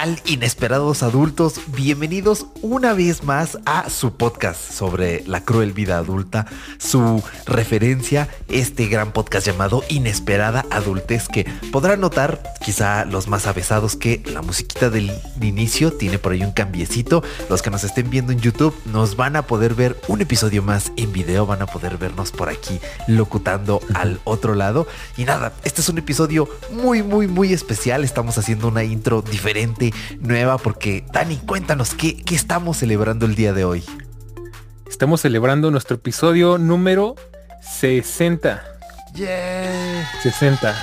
tal, inesperados adultos? Bienvenidos una vez más a su podcast sobre la cruel vida adulta, su referencia, este gran podcast llamado Inesperada Adultez, que podrán notar, quizá los más avesados, que la musiquita del inicio tiene por ahí un cambiecito. Los que nos estén viendo en YouTube nos van a poder ver un episodio más en video, van a poder vernos por aquí locutando al otro lado. Y nada, este es un episodio muy especial. Estamos haciendo una intro diferente, nueva, porque Dani, cuéntanos, ¿qué estamos celebrando el día de hoy? Estamos celebrando nuestro episodio número 60. ¡Yeah! 60.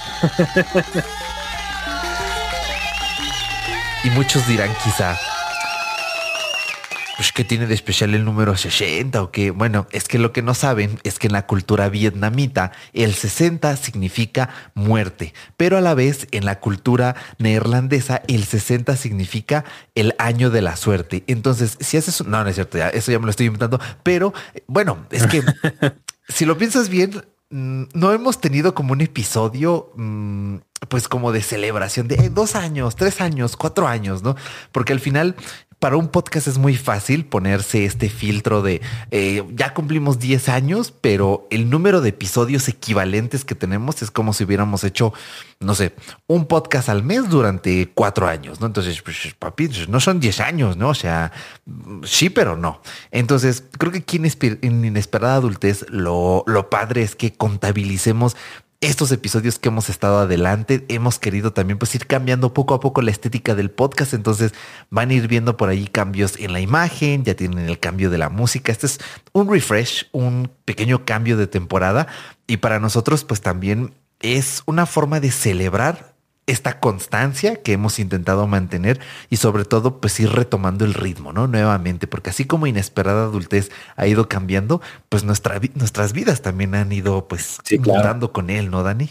Y muchos dirán quizá, pues, ¿qué tiene de especial el número 60 o qué? Bueno, es que lo que no saben es que en la cultura vietnamita el 60 significa muerte, pero a la vez en la cultura neerlandesa el 60 significa el año de la suerte. Entonces, si haces... No, no es cierto, eso ya me lo estoy inventando, pero bueno, es que si lo piensas bien, no hemos tenido como un episodio... pues como de celebración de 2 años, 3 años, 4 años, ¿no? Porque al final... Para un podcast es muy fácil ponerse este filtro de ya cumplimos 10 años, pero el número de episodios equivalentes que tenemos es como si hubiéramos hecho, no sé, un podcast al mes durante 4 años, ¿no? Entonces, pues, papi, no son 10 años, ¿no? O sea, sí, pero no. Entonces, creo que aquí en Inesperada Adultez lo padre es que contabilicemos estos episodios que hemos estado adelante. Hemos querido también pues ir cambiando poco a poco la estética del podcast. Entonces van a ir viendo por ahí cambios en la imagen, ya tienen el cambio de la música. Este es un refresh, un pequeño cambio de temporada. Y para nosotros pues también es una forma de celebrar esta constancia que hemos intentado mantener y sobre todo pues ir retomando el ritmo, ¿no? Nuevamente, porque así como Inesperada Adultez ha ido cambiando, pues nuestras vidas también han ido pues mutando con él, ¿no, Dani?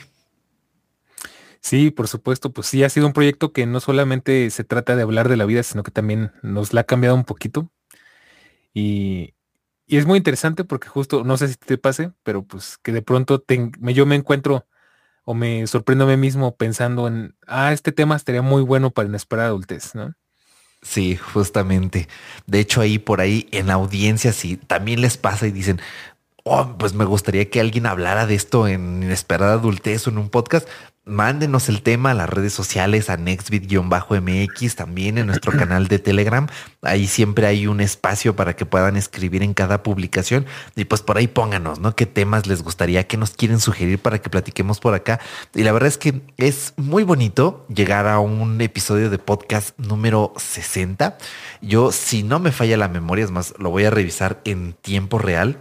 Sí, por supuesto, pues sí, ha sido un proyecto que no solamente se trata de hablar de la vida, sino que también nos la ha cambiado un poquito. Y es muy interesante porque justo, no sé si te pase, pero pues que de pronto yo me encuentro o me sorprendo a mí mismo pensando en, este tema estaría muy bueno para Inesperada Adultez, ¿no? Sí, justamente. De hecho, ahí por ahí en la audiencia, sí, también les pasa y dicen, oh, pues me gustaría que alguien hablara de esto en Inesperada Adultez o en un podcast. Mándenos el tema a las redes sociales, a Nextbit-MX, también en nuestro canal de Telegram. Ahí siempre hay un espacio para que puedan escribir en cada publicación. Y pues por ahí pónganos, ¿no? ¿Qué temas les gustaría? ¿Qué nos quieren sugerir para que platiquemos por acá? Y la verdad es que es muy bonito llegar a un episodio de podcast número 60. Yo, si no me falla la memoria, es más, lo voy a revisar en tiempo real.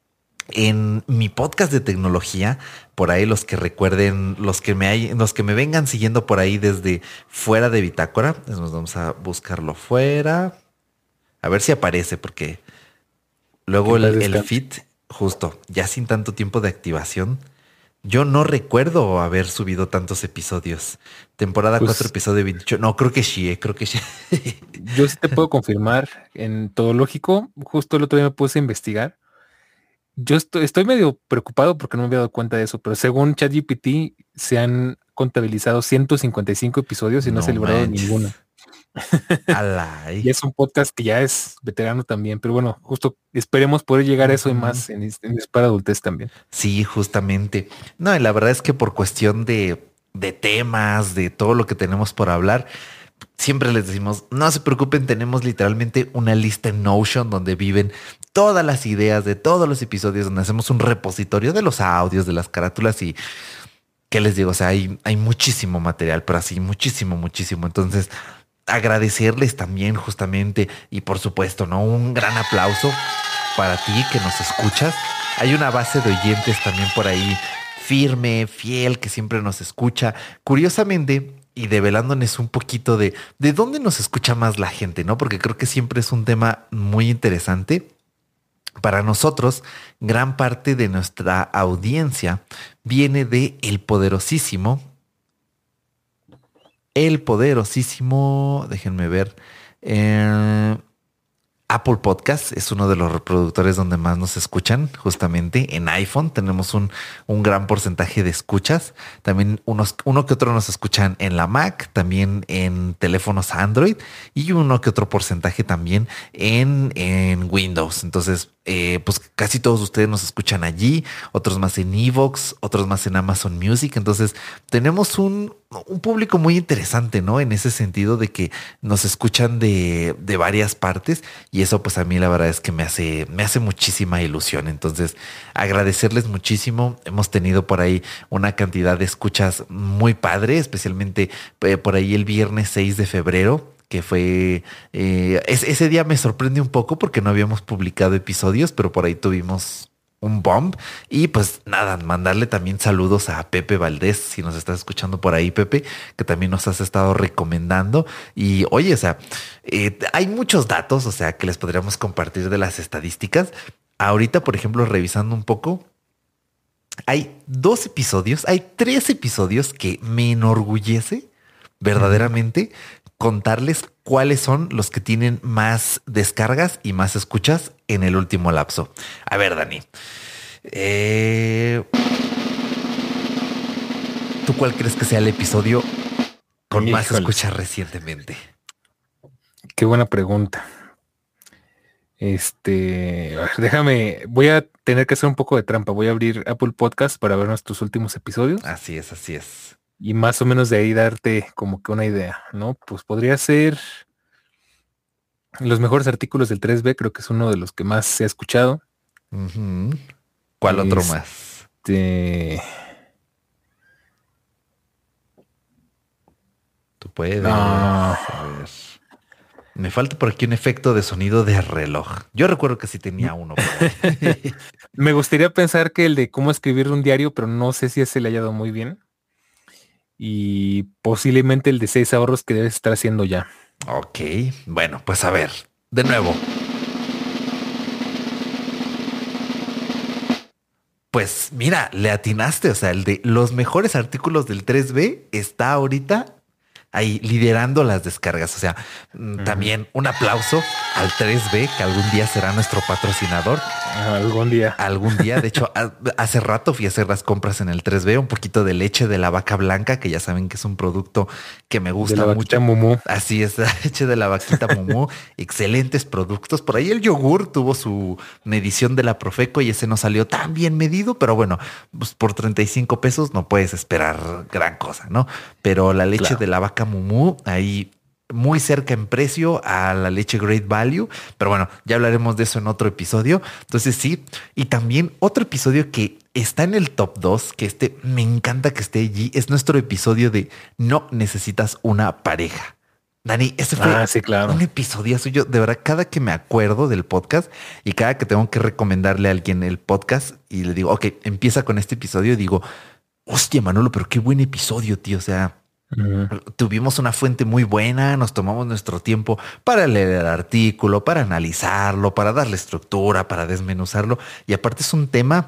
En mi podcast de tecnología, por ahí los que recuerden, los que me vengan siguiendo por ahí desde fuera de Bitácora, vamos a buscarlo fuera, a ver si aparece, porque luego el feed, justo, ya sin tanto tiempo de activación, yo no recuerdo haber subido tantos episodios. Temporada pues, 4, episodio 28. No, creo que sí, creo que sí. Yo sí te puedo confirmar, en Todo Lógico, justo el otro día me puse a investigar. Yo estoy medio preocupado porque no me había dado cuenta de eso, pero según ChatGPT se han contabilizado 155 episodios y no se ha librado ninguno. Y es un podcast que ya es veterano también, pero bueno, justo esperemos poder llegar a eso y más en Inesperada Adultez también. Sí, justamente. No, y la verdad es que por cuestión de temas, de todo lo que tenemos por hablar, siempre les decimos, no se preocupen, tenemos literalmente una lista en Notion donde viven todas las ideas de todos los episodios, donde hacemos un repositorio de los audios, de las carátulas y ¿qué les digo? O sea, hay muchísimo material, pero así muchísimo. Entonces, agradecerles también justamente y por supuesto, ¿no? Un gran aplauso para ti que nos escuchas. Hay una base de oyentes también por ahí firme, fiel, que siempre nos escucha. Curiosamente, y develándonos un poquito de dónde nos escucha más la gente, ¿no? Porque creo que siempre es un tema muy interesante. Para nosotros, gran parte de nuestra audiencia viene de el poderosísimo, déjenme ver, Apple Podcast es uno de los reproductores donde más nos escuchan, justamente en iPhone. Tenemos un gran porcentaje de escuchas. También uno que otro nos escuchan en la Mac, también en teléfonos Android y uno que otro porcentaje también en Windows. Entonces, pues casi todos ustedes nos escuchan allí, otros más en Evox, otros más en Amazon Music. Entonces, tenemos un público muy interesante, ¿no? En ese sentido de que nos escuchan de varias partes y eso pues a mí la verdad es que me hace muchísima ilusión. Entonces agradecerles muchísimo. Hemos tenido por ahí una cantidad de escuchas muy padre, especialmente por ahí el viernes 6 de febrero. Que fue, ese día me sorprende un poco porque no habíamos publicado episodios, pero por ahí tuvimos un bomb. Y pues nada, mandarle también saludos a Pepe Valdés, si nos estás escuchando por ahí, Pepe, que también nos has estado recomendando. Y oye, o sea, hay muchos datos, o sea, que les podríamos compartir de las estadísticas. Ahorita, por ejemplo, revisando un poco, hay 3 episodios que me enorgullece verdaderamente contarles cuáles son los que tienen más descargas y más escuchas en el último lapso. A ver, Dani. ¿Tú cuál crees que sea el episodio con más escuchas recientemente? Qué buena pregunta. A ver, déjame, voy a tener que hacer un poco de trampa. Voy a abrir Apple Podcast para ver nuestros últimos episodios. Así es, así es. Y más o menos de ahí darte como que una idea, ¿no? Pues podría ser los mejores artículos del 3B, creo que es uno de los que más se ha escuchado. Uh-huh. ¿Cuál otro más? Tú puedes. A ver. Me falta por aquí un efecto de sonido de reloj. Yo recuerdo que sí tenía uno. Me gustaría pensar que el de cómo escribir un diario, pero no sé si ese le haya dado muy bien. Y posiblemente el de 6 ahorros que debes estar haciendo ya. Ok, bueno, pues a ver, de nuevo. Pues mira, le atinaste, o sea, el de los mejores artículos del 3B está ahorita ahí liderando las descargas. O sea, también un aplauso al 3B, que algún día será nuestro patrocinador. Algún día. Algún día. De hecho, hace rato fui a hacer las compras en el 3B, un poquito de leche de la vaca blanca, que ya saben que es un producto que me gusta de la mucho. Mumú. Así es, la leche de la vaquita Mumú. Excelentes productos. Por ahí el yogur tuvo su medición de la Profeco y ese no salió tan bien medido, pero bueno, pues por 35 pesos no puedes esperar gran cosa, ¿no? Pero la leche de la vaca Mumú, ahí muy cerca en precio a la leche Great Value, pero bueno, ya hablaremos de eso en otro episodio. Entonces sí, y también otro episodio que está en el top 2, que me encanta que esté allí, es nuestro episodio de No necesitas una pareja. Dani, ese fue sí, claro. un episodio suyo. De verdad, cada que me acuerdo del podcast y cada que tengo que recomendarle a alguien el podcast y le digo, ok, empieza con este episodio, digo, hostia, Manolo, pero qué buen episodio, tío. O sea, tuvimos una fuente muy buena, nos tomamos nuestro tiempo para leer el artículo, para analizarlo, para darle estructura, para desmenuzarlo. Y aparte es un tema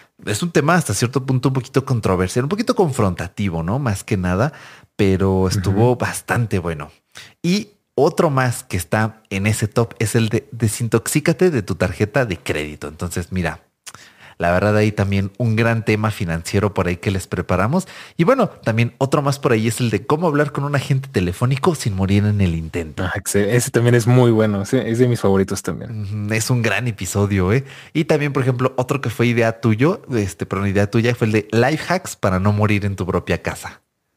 hasta cierto punto un poquito controversial, un poquito confrontativo, ¿no? Más que nada, pero estuvo bastante bueno. Y otro más que está en ese top es el de desintoxícate de tu tarjeta de crédito. Entonces, mira, la verdad ahí también un gran tema financiero por ahí que les preparamos. Y bueno, también otro más por ahí es el de cómo hablar con un agente telefónico sin morir en el intento. Ese también es muy bueno. Es de mis favoritos también. Es un gran episodio, ¿eh? Y también, por ejemplo, otro que fue idea tuya fue el de life hacks para no morir en tu propia casa.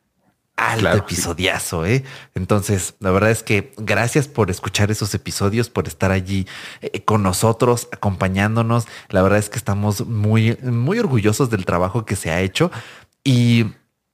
Alto episodiazo, ¿eh? Entonces, la verdad es que gracias por escuchar esos episodios, por estar allí con nosotros, acompañándonos. La verdad es que estamos muy, muy orgullosos del trabajo que se ha hecho. Y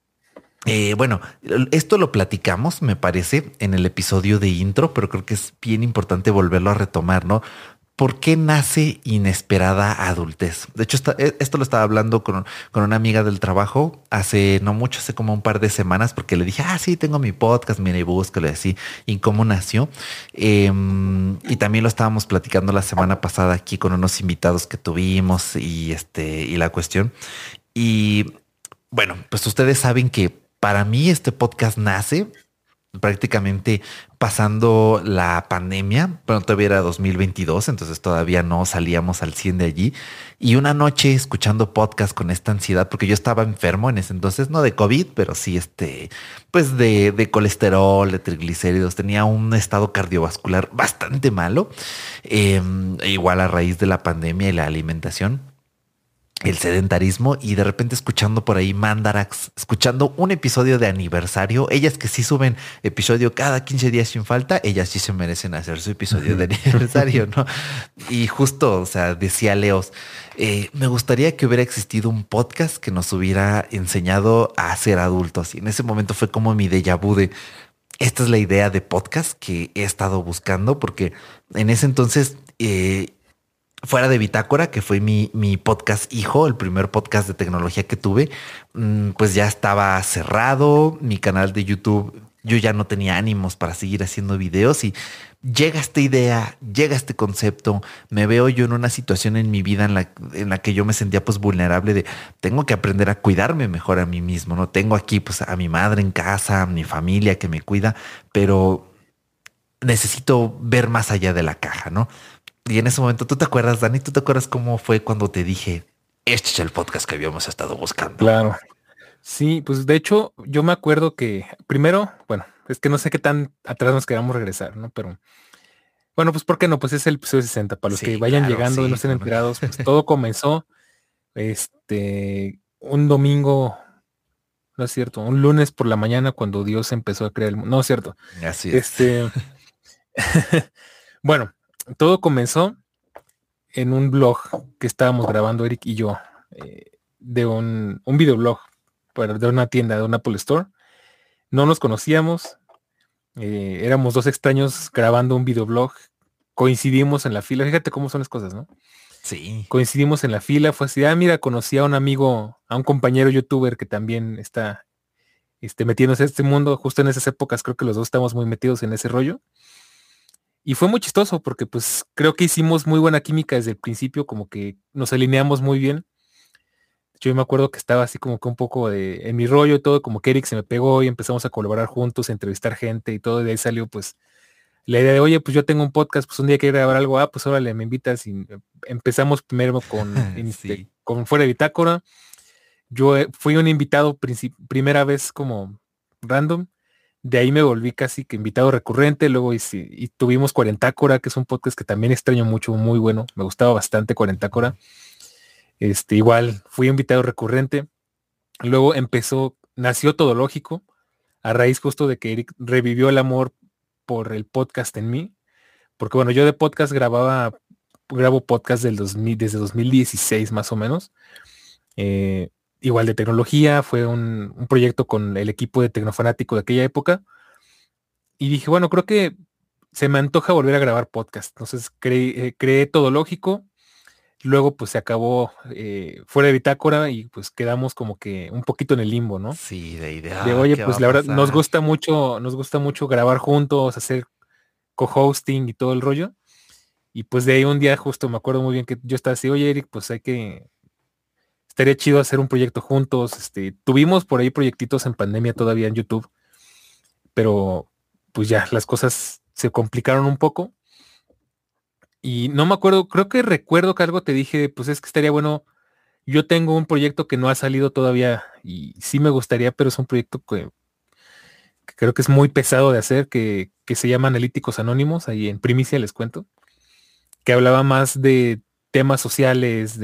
bueno, esto lo platicamos, me parece, en el episodio de intro, pero creo que es bien importante volverlo a retomar, ¿no? ¿Por qué nace inesperada adultez? De hecho, esto lo estaba hablando con una amiga del trabajo hace no mucho, hace como un par de semanas, porque le dije, sí, tengo mi podcast, mira y búscalo y así, y cómo nació. Y también lo estábamos platicando la semana pasada aquí con unos invitados que tuvimos y la cuestión. Y bueno, pues ustedes saben que para mí este podcast nace prácticamente pasando la pandemia, pero todavía era 2022, entonces todavía no salíamos al 100 de allí. Y una noche escuchando podcast con esta ansiedad, porque yo estaba enfermo en ese entonces, no de COVID, pero sí pues de colesterol, de triglicéridos, tenía un estado cardiovascular bastante malo, igual a raíz de la pandemia y la alimentación, el sedentarismo, y de repente escuchando por ahí Mandarax, escuchando un episodio de aniversario. Ellas que sí suben episodio cada 15 días sin falta, ellas sí se merecen hacer su episodio de aniversario, ¿no? Y justo, o sea, decía Leos, me gustaría que hubiera existido un podcast que nos hubiera enseñado a ser adultos. Y en ese momento fue como mi déjà vu de, esta es la idea de podcast que he estado buscando, porque en ese entonces, fuera de Bitácora, que fue mi podcast hijo, el primer podcast de tecnología que tuve, pues ya estaba cerrado. Mi canal de YouTube, yo ya no tenía ánimos para seguir haciendo videos, y llega esta idea, llega este concepto. Me veo yo en una situación en mi vida en la que yo me sentía pues vulnerable de, tengo que aprender a cuidarme mejor a mí mismo, ¿no? Tengo aquí pues a mi madre en casa, a mi familia que me cuida, pero necesito ver más allá de la caja, ¿no? Y en ese momento, ¿tú te acuerdas, Dani? ¿Tú te acuerdas cómo fue cuando te dije, este es el podcast que habíamos estado buscando? Claro. Sí, pues de hecho, yo me acuerdo que primero, bueno, es que no sé qué tan atrás nos queramos regresar, ¿no? Pero bueno, pues ¿por qué no? Pues es el episodio 60. Para los que Sí, vayan claro, llegando y no sí. estén enterados, pues todo comenzó un domingo, no es cierto, un lunes por la mañana cuando Dios empezó a crear el mundo. No es cierto. Así es. Este, bueno, todo comenzó en un blog que estábamos grabando Eric y yo, de un videoblog de una tienda, de un Apple Store. No nos conocíamos, éramos dos extraños grabando un videoblog, coincidimos en la fila, fíjate cómo son las cosas, ¿no? Sí. Coincidimos en la fila, fue así, mira, conocí a un amigo, a un compañero youtuber que también está metiéndose en este mundo, justo en esas épocas, creo que los dos estamos muy metidos en ese rollo. Y fue muy chistoso porque pues creo que hicimos muy buena química desde el principio, como que nos alineamos muy bien. Yo me acuerdo que estaba así como que un poco en mi rollo y todo, como que Eric se me pegó y empezamos a colaborar juntos, a entrevistar gente y todo, y de ahí salió pues la idea de, oye, pues yo tengo un podcast, pues un día quiero grabar algo, pues órale, me invitas, y empezamos primero Sí. con Fuera de Bitácora. Yo fui un invitado primera vez como random, de ahí me volví casi que invitado recurrente, luego y tuvimos Cuarentácora, que es un podcast que también extraño mucho, muy bueno, me gustaba bastante Cuarentácora. Igual fui invitado recurrente. Luego nació Todo Lógico, a raíz justo de que Eric revivió el amor por el podcast en mí, porque bueno, yo de podcast grabo podcast desde 2016 más o menos. Igual de tecnología, fue un proyecto con el equipo de Tecnofanático de aquella época, y dije, bueno, creo que se me antoja volver a grabar podcast. Entonces creé Todo Lógico. Luego pues se acabó Fuera de Bitácora y pues quedamos como que un poquito en el limbo, ¿no? Sí, de De idea, oye, ¿qué va pues a la verdad pasar? nos gusta mucho grabar juntos, hacer co-hosting y todo el rollo. Y pues de ahí un día justo me acuerdo muy bien que yo estaba así, oye Eric, pues estaría chido hacer un proyecto juntos. Tuvimos por ahí proyectitos en pandemia todavía en YouTube, pero pues ya las cosas se complicaron un poco. Y no me acuerdo, creo que recuerdo que algo te dije, pues es que estaría bueno. Yo tengo un proyecto que no ha salido todavía y sí me gustaría, pero es un proyecto que creo que es muy pesado de hacer, que se llama Analíticos Anónimos, ahí en primicia les cuento, que hablaba más de temas sociales,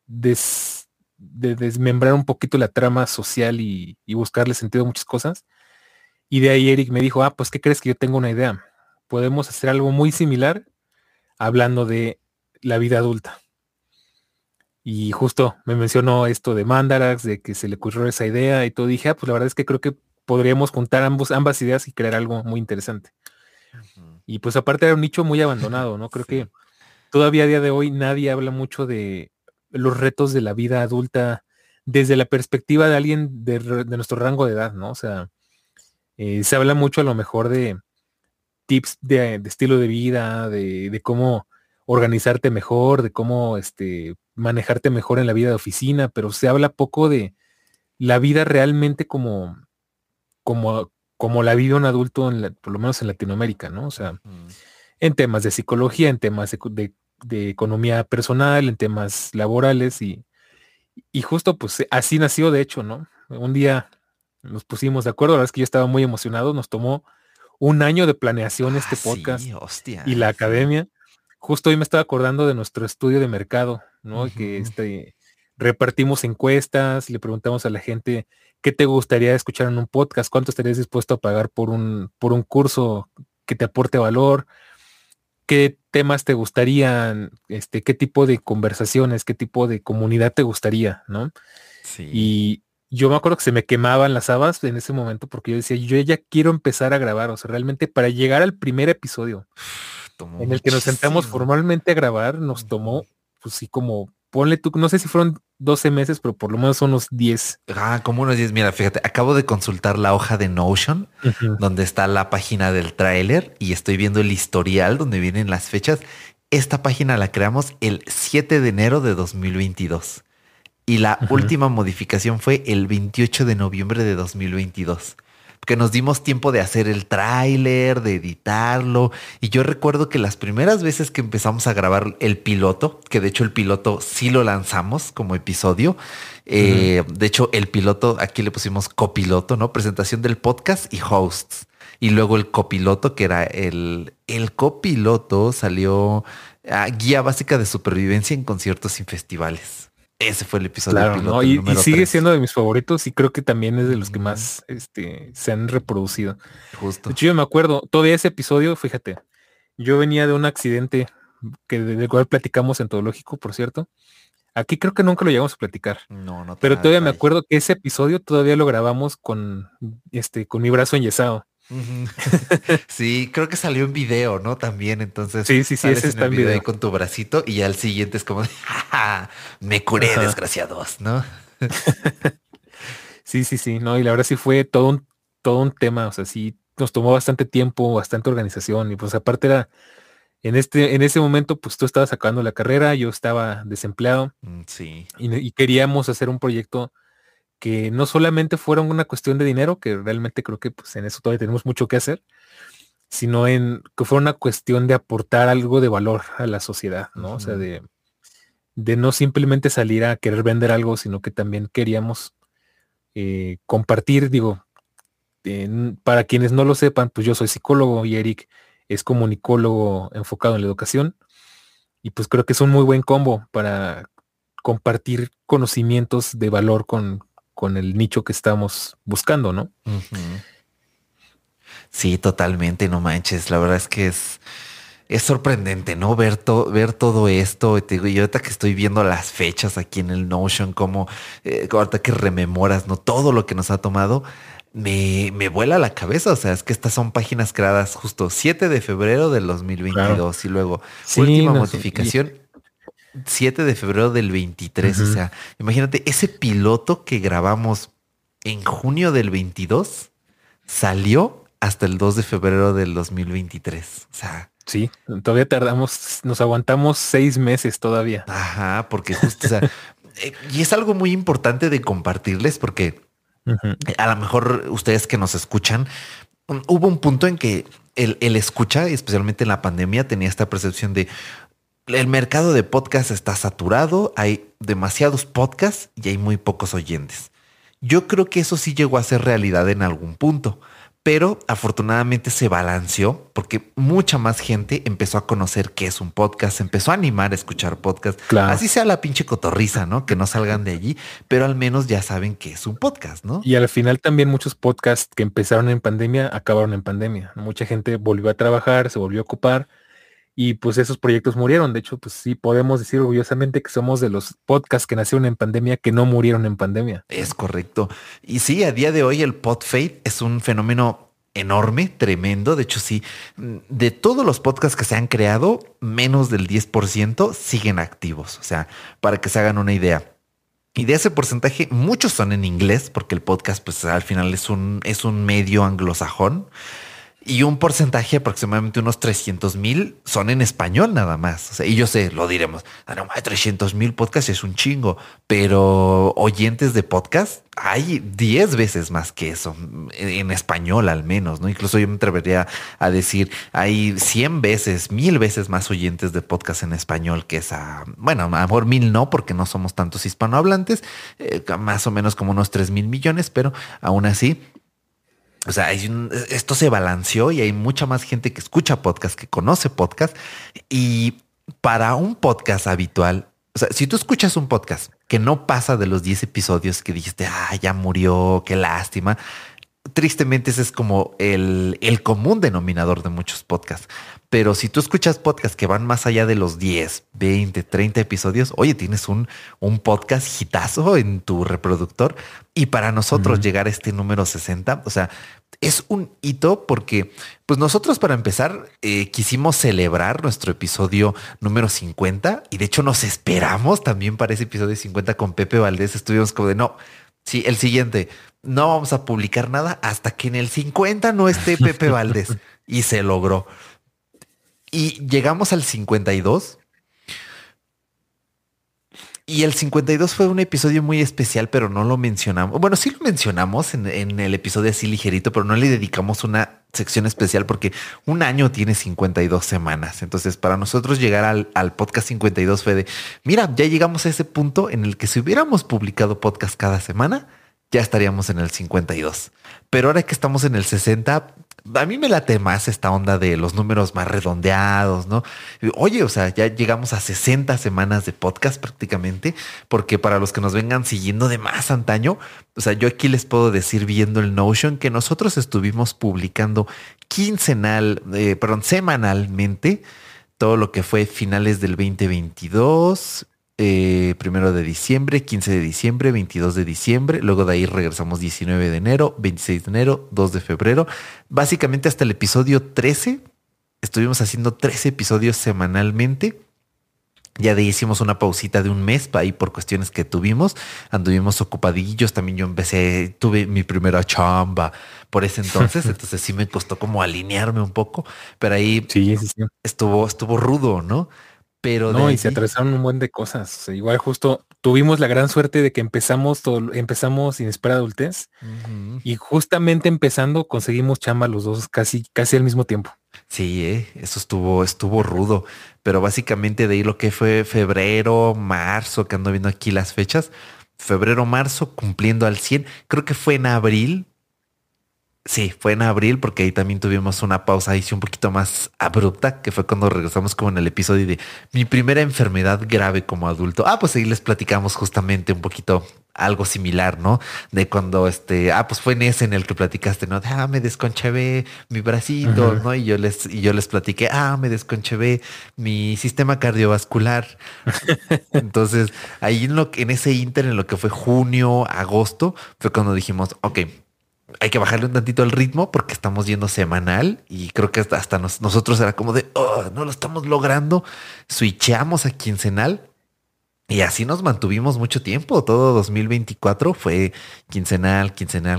de desmembrar un poquito la trama social y buscarle sentido a muchas cosas. Y de ahí Eric me dijo, pues ¿qué crees? Que yo tengo una idea. Podemos hacer algo muy similar hablando de la vida adulta. Y justo me mencionó esto de Mandarax, de que se le ocurrió esa idea y todo. Dije, pues la verdad es que creo que podríamos juntar ambas ideas y crear algo muy interesante. Ujú. Y pues aparte era un nicho muy abandonado, ¿no? Creo que Sí. todavía a día de hoy nadie habla mucho de los retos de la vida adulta desde la perspectiva de alguien de nuestro rango de edad, ¿no? O sea, se habla mucho a lo mejor de tips de estilo de vida, de cómo organizarte mejor, de cómo manejarte mejor en la vida de oficina, pero se habla poco de la vida realmente como como la vive un adulto, por lo menos en Latinoamérica, ¿no? O sea, en temas de psicología, en temas de economía personal, en temas laborales y justo pues así nació, de hecho, ¿no? Un día nos pusimos de acuerdo, la verdad es que yo estaba muy emocionado, nos tomó un año de planeación este podcast Sí, hostia, y la sí. academia. Justo hoy me estaba acordando de nuestro estudio de mercado, ¿no? Que Ujú. repartimos encuestas, le preguntamos a la gente qué te gustaría escuchar en un podcast, cuánto estarías dispuesto a pagar por un curso que te aporte valor, qué temas te gustarían, qué tipo de conversaciones, qué tipo de comunidad te gustaría, ¿no? Sí. Y yo me acuerdo que se me quemaban las habas en ese momento porque yo decía, yo ya quiero empezar a grabar, o sea, realmente para llegar al primer episodio Tomó en el que nos sentamos muchísimo. formalmente a grabar, nos Ujú. tomó, pues sí, como, ponle tú, no sé si fueron 12 meses, pero por lo menos unos 10. Como unos 10. Mira, fíjate, acabo de consultar la hoja de Notion, Ujú. donde está la página del tráiler y estoy viendo el historial donde vienen las fechas. Esta página la creamos el 7 de enero de 2022 y la Ujú. última modificación fue el 28 de noviembre de 2022. Que nos dimos tiempo de hacer el tráiler, de editarlo. Y yo recuerdo que las primeras veces que empezamos a grabar el piloto, que de hecho el piloto sí lo lanzamos como episodio. Ujú. De hecho, el piloto, aquí le pusimos copiloto, ¿no? Presentación del podcast y hosts. Y luego el copiloto, que era el copiloto, salió guía básica de supervivencia en conciertos y festivales. Ese fue el episodio Claro, ¿no? piloto, el Y número sigue 3. siendo de mis favoritos y creo que también es de los que Ujú. más se han reproducido. De Justo. hecho, yo me acuerdo, todavía ese episodio, fíjate, yo venía de un accidente del cual platicamos en Teológico, por cierto. Aquí creo que nunca lo llegamos a platicar, No, no pero trae todavía me detalle. acuerdo que ese episodio todavía lo grabamos con mi brazo enyesado. Ujú. Sí, creo que salió en video, ¿no? También, entonces Sí, sí, sí, ese sales en está el en video ahí video. con tu bracito y ya el siguiente es como, "Ja, ja, me curé, Ajá. desgraciados, ¿no?" Sí, sí, sí, no, y la verdad sí fue todo un tema, o sea, sí nos tomó bastante tiempo, bastante organización, y pues aparte era, en ese momento, pues tú estabas acabando la carrera, yo estaba desempleado, Sí. y queríamos hacer un proyecto que no solamente fuera una cuestión de dinero, que realmente creo que pues en eso todavía tenemos mucho que hacer, sino en que fuera una cuestión de aportar algo de valor a la sociedad, ¿no? O sea, Ujú. de no simplemente salir a querer vender algo, sino que también queríamos compartir, digo, para quienes no lo sepan, pues yo soy psicólogo y Eric es comunicólogo enfocado en la educación y pues creo que es un muy buen combo para compartir conocimientos de valor con el nicho que estamos buscando, ¿no? Ujú. Sí, totalmente, no manches. La verdad es que es sorprendente, ¿no? Ver todo esto. Y te digo, y ahorita que estoy viendo las fechas aquí en el Notion, como ahorita que rememoras, ¿no? Todo lo que nos ha tomado, me vuela la cabeza. O sea, es que estas son páginas creadas justo 7 de febrero del dos mil Claro. veintidós y luego Sí, última modificación 7 de febrero del 23. O ujú. sea, imagínate ese piloto que grabamos en junio del 22 salió hasta el 2 de febrero del 2023. O sea, Sí, todavía tardamos, nos aguantamos 6 meses todavía. ajá, porque justo, o sea, y es algo muy importante de compartirles porque Ujú. a lo mejor ustedes que nos escuchan, hubo un punto en que el escucha, especialmente en la pandemia, tenía esta percepción de el mercado de podcast está saturado, hay demasiados podcasts y hay muy pocos oyentes. Yo creo que eso sí llegó a ser realidad en algún punto, pero afortunadamente se balanceó porque mucha más gente empezó a conocer qué es un podcast, empezó a animar a escuchar podcast, Claro. así sea la pinche cotorriza, ¿no? Que no salgan de allí, pero al menos ya saben qué es un podcast, ¿no? Y al final también muchos podcasts que empezaron en pandemia acabaron en pandemia. Mucha gente volvió a trabajar, se volvió a ocupar y pues esos proyectos murieron. De hecho, pues sí podemos decir orgullosamente que somos de los podcasts que nacieron en pandemia que no murieron en pandemia, Es ¿no? correcto. Y sí, a día de hoy el podfade es un fenómeno enorme, tremendo. De hecho, sí, de todos los podcasts que se han creado, menos del 10% siguen activos. O sea, para que se hagan una idea. Y de ese porcentaje, muchos son en inglés, porque el podcast, pues al final es un medio anglosajón. y un porcentaje, aproximadamente unos 300,000, son en español nada más. O sea, y yo sé, lo diremos, no, 300,000 podcasts es un chingo, pero oyentes de podcast hay 10 veces más que eso, en español al menos, ¿no? Incluso yo me atrevería a decir, hay 100 veces, 1000 veces más oyentes de podcast en español que esa. Bueno, a lo mejor 1000 no, porque no somos tantos hispanohablantes, más o menos como unos 3,000,000,000, pero aún así. O sea, esto se balanceó y hay mucha más gente que escucha podcast, que conoce podcast. Y para un podcast habitual, o sea, si tú escuchas un podcast que no pasa de los 10 episodios que dijiste, ya murió, qué lástima. Tristemente ese es como el común denominador de muchos podcasts. Pero si tú escuchas podcasts que van más allá de los 10, 20, 30 episodios, oye, tienes un podcast hitazo en tu reproductor. Y para nosotros llegar a este número 60, o sea, es un hito porque, pues nosotros para empezar, quisimos celebrar nuestro episodio número 50 y de hecho nos esperamos también para ese episodio 50 con Pepe Valdés. Estuvimos como de no, sí, el siguiente, no vamos a publicar nada hasta que en el 50 no esté Pepe Valdés. Y se logró. Y llegamos al 52. Y el 52 fue un episodio muy especial, pero no lo mencionamos. Bueno, sí lo mencionamos en el episodio así ligerito, pero no le dedicamos una sección especial porque un año tiene 52 semanas. Entonces, para nosotros llegar al podcast 52 fue de, mira, ya llegamos a ese punto en el que si hubiéramos publicado podcast cada semana, ya estaríamos en el 52. Pero ahora que estamos en el 60, a mí me late más esta onda de los números más redondeados, ¿no? Oye, o sea, ya llegamos a 60 semanas de podcast prácticamente, porque para los que nos vengan siguiendo de más antaño, o sea, yo aquí les puedo decir viendo el Notion que nosotros estuvimos publicando semanalmente, todo lo que fue finales del 2022, 1 de diciembre, 15 de diciembre, 22 de diciembre. Luego de ahí regresamos 19 de enero, 26 de enero, 2 de febrero. Básicamente hasta el episodio 13. Estuvimos haciendo 13 episodios semanalmente. Ya de ahí hicimos una pausita de un mes ahí por cuestiones que tuvimos. Anduvimos ocupadillos. También yo tuve mi primera chamba por ese entonces. Entonces sí me costó como alinearme un poco. Pero ahí sí. estuvo rudo, ¿no? Pero no, y se atravesaron un buen de cosas. O sea, igual justo tuvimos la gran suerte de que empezamos Inesperada Adultez y justamente empezando conseguimos chamba los dos casi al mismo tiempo. Sí, eso estuvo rudo, pero básicamente de ahí lo que fue febrero, marzo, que ando viendo aquí las fechas, febrero, marzo, cumpliendo al 100, creo que fue en abril. Sí, fue en abril porque ahí también tuvimos una pausa ahí sí un poquito más abrupta, que fue cuando regresamos como en el episodio de mi primera enfermedad grave como adulto. Pues ahí les platicamos justamente un poquito algo similar, ¿no? De cuando pues fue en ese en el que platicaste, ¿no? De, me desconchevé mi bracito, ¿no? Y yo les platiqué, me desconchevé mi sistema cardiovascular. Entonces, ahí en ese inter, en lo que fue junio, agosto, fue cuando dijimos, ok, hay que bajarle un tantito el ritmo porque estamos yendo semanal y creo que hasta nosotros era como de, no lo estamos logrando. Switchamos a quincenal y así nos mantuvimos mucho tiempo. Todo 2024 fue quincenal.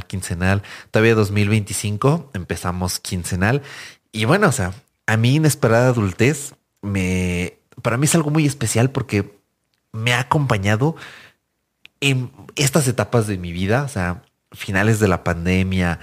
Todavía 2025 empezamos quincenal. Y bueno, o sea, a mí Inesperada Adultez para mí es algo muy especial porque me ha acompañado en estas etapas de mi vida. O sea, finales de la pandemia,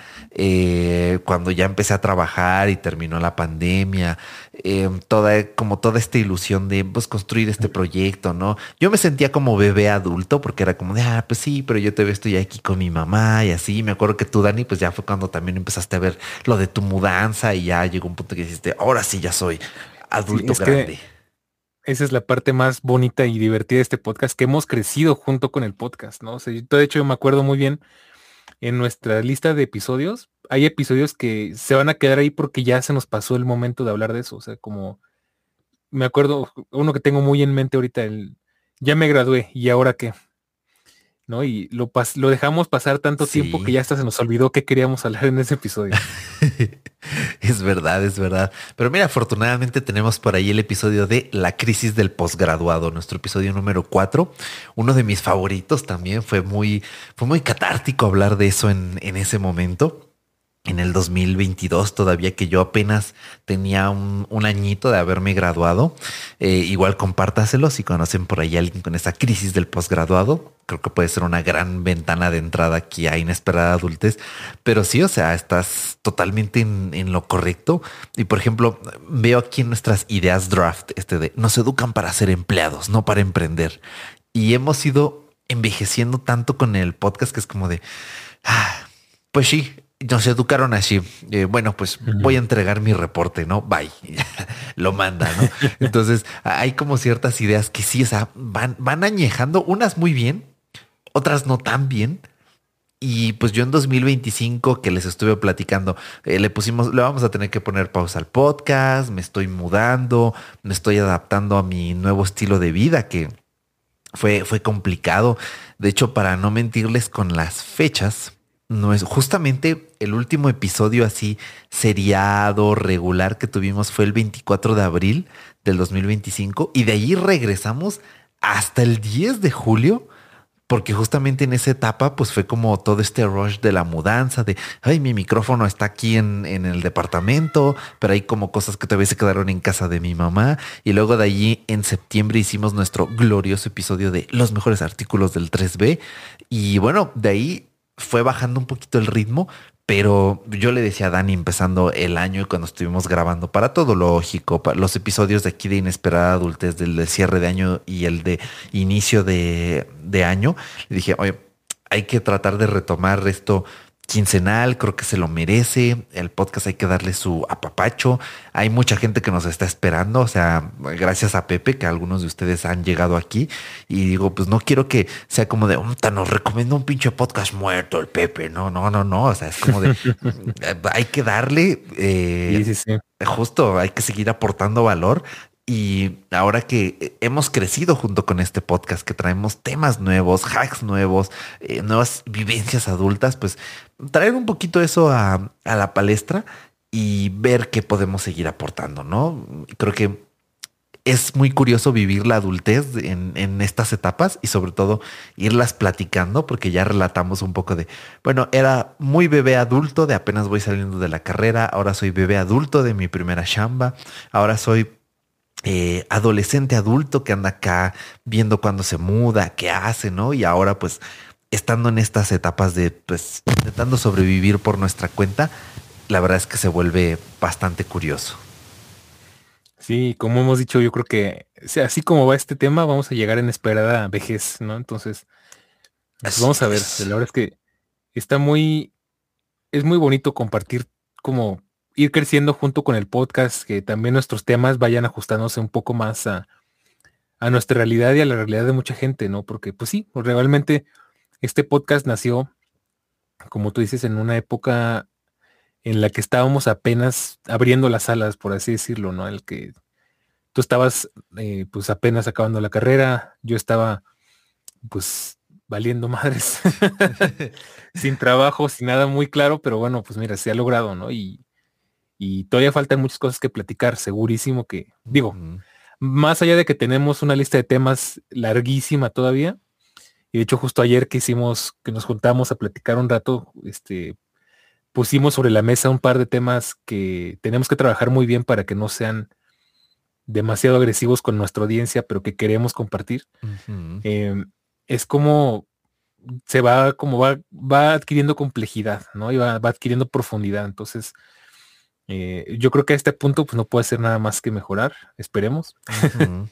cuando ya empecé a trabajar y terminó la pandemia, toda esta ilusión de pues construir este proyecto, ¿no? Yo me sentía como bebé adulto porque era como de, pues sí, pero yo todavía estoy aquí con mi mamá y así. Me acuerdo que tú, Dani, pues ya fue cuando también empezaste a ver lo de tu mudanza y ya llegó un punto que dijiste, ahora sí ya soy adulto grande. Esa es la parte más bonita y divertida de este podcast, que hemos crecido junto con el podcast, ¿no? O sea, de hecho, yo me acuerdo muy bien. En nuestra lista de episodios, hay episodios que se van a quedar ahí porque ya se nos pasó el momento de hablar de eso. O sea, como me acuerdo, uno que tengo muy en mente ahorita, ya me gradué y ahora qué, ¿no? Y lo dejamos pasar tanto tiempo que ya hasta se nos olvidó que queríamos hablar en ese episodio. Es verdad. Pero mira, afortunadamente tenemos por ahí el episodio de la crisis del posgraduado, nuestro episodio número 4. Uno de mis favoritos también. Fue muy catártico hablar de eso en ese momento. en el 2022, todavía que yo apenas tenía un añito de haberme graduado. Igual compártaselo si conocen por ahí a alguien con esa crisis del posgraduado. Creo que puede ser una gran ventana de entrada aquí a inesperada adultez. Pero sí, o sea, estás totalmente en lo correcto. Y por ejemplo, veo aquí en nuestras ideas draft, de nos educan para ser empleados, no para emprender. Y hemos ido envejeciendo tanto con el podcast que es como de, pues sí, nos educaron así. Bueno, pues voy a entregar mi reporte, ¿no? Bye. Lo manda, ¿no? Entonces hay como ciertas ideas que sí, o sea, van añejando, unas muy bien, otras no tan bien. Y pues yo en 2025 que les estuve platicando, le vamos a tener que poner pausa al podcast, me estoy mudando, me estoy adaptando a mi nuevo estilo de vida que fue complicado. De hecho, para no mentirles con las fechas, no es justamente el último episodio así seriado, regular que tuvimos fue el 24 de abril del 2025 y de ahí regresamos hasta el 10 de julio. Porque justamente en esa etapa, pues fue como todo este rush de la mudanza, de, ay, mi micrófono está aquí en el departamento, pero hay como cosas que todavía se quedaron en casa de mi mamá. Y luego de allí en septiembre hicimos nuestro glorioso episodio de los mejores artículos del 3B. Y bueno, de ahí fue bajando un poquito el ritmo, pero yo le decía a Dani empezando el año y cuando estuvimos grabando para Todo Lógico, para los episodios de aquí de Inesperada Adultez, del de cierre de año y el de inicio de año, le dije, oye, hay que tratar de retomar esto quincenal, creo que se lo merece, el podcast hay que darle su apapacho, hay mucha gente que nos está esperando, o sea, gracias a Pepe, que algunos de ustedes han llegado aquí, y digo, pues no quiero que sea como de, nos recomiendo un pinche podcast muerto el Pepe, no, no, no, no, o sea, es como de, hay que darle, Sí, sí, sí. justo, hay que seguir aportando valor. Y ahora que hemos crecido junto con este podcast, que traemos temas nuevos, hacks nuevos, nuevas vivencias adultas, pues traer un poquito eso a la palestra y ver qué podemos seguir aportando, ¿no? Creo que es muy curioso vivir la adultez en estas etapas y sobre todo irlas platicando porque ya relatamos un poco de, bueno, era muy bebé adulto de apenas voy saliendo de la carrera, ahora soy bebé adulto de mi primera chamba, ahora soy adolescente adulto que anda acá viendo cuándo se muda, qué hace, ¿no? Y ahora pues estando en estas etapas de pues intentando sobrevivir por nuestra cuenta, la verdad es que se vuelve bastante curioso. Sí, como hemos dicho, yo creo que o sea, así como va este tema, vamos a llegar en esperada vejez, ¿no? Entonces, pues Así vamos a ver. es. La verdad es que está es muy bonito compartir como ir creciendo junto con el podcast, que también nuestros temas vayan ajustándose un poco más a nuestra realidad y a la realidad de mucha gente, ¿no? Porque pues sí, pues, realmente este podcast nació, como tú dices, en una época en la que estábamos apenas abriendo las alas, por así decirlo, ¿no? En el que tú estabas pues apenas acabando la carrera, yo estaba pues valiendo madres, sin trabajo, sin nada muy claro, pero bueno, pues mira, se ha logrado, ¿no? Y todavía faltan muchas cosas que platicar, segurísimo que, digo, Ujú. más allá de que tenemos una lista de temas larguísima todavía, y de hecho justo ayer que nos juntamos a platicar un rato, pusimos sobre la mesa un par de temas que tenemos que trabajar muy bien para que no sean demasiado agresivos con nuestra audiencia, pero que queremos compartir. Ujú. Em, es como va adquiriendo complejidad, ¿no? Y va adquiriendo profundidad. Entonces, yo creo que a este punto, pues no puede ser nada más que mejorar, esperemos. Ujú.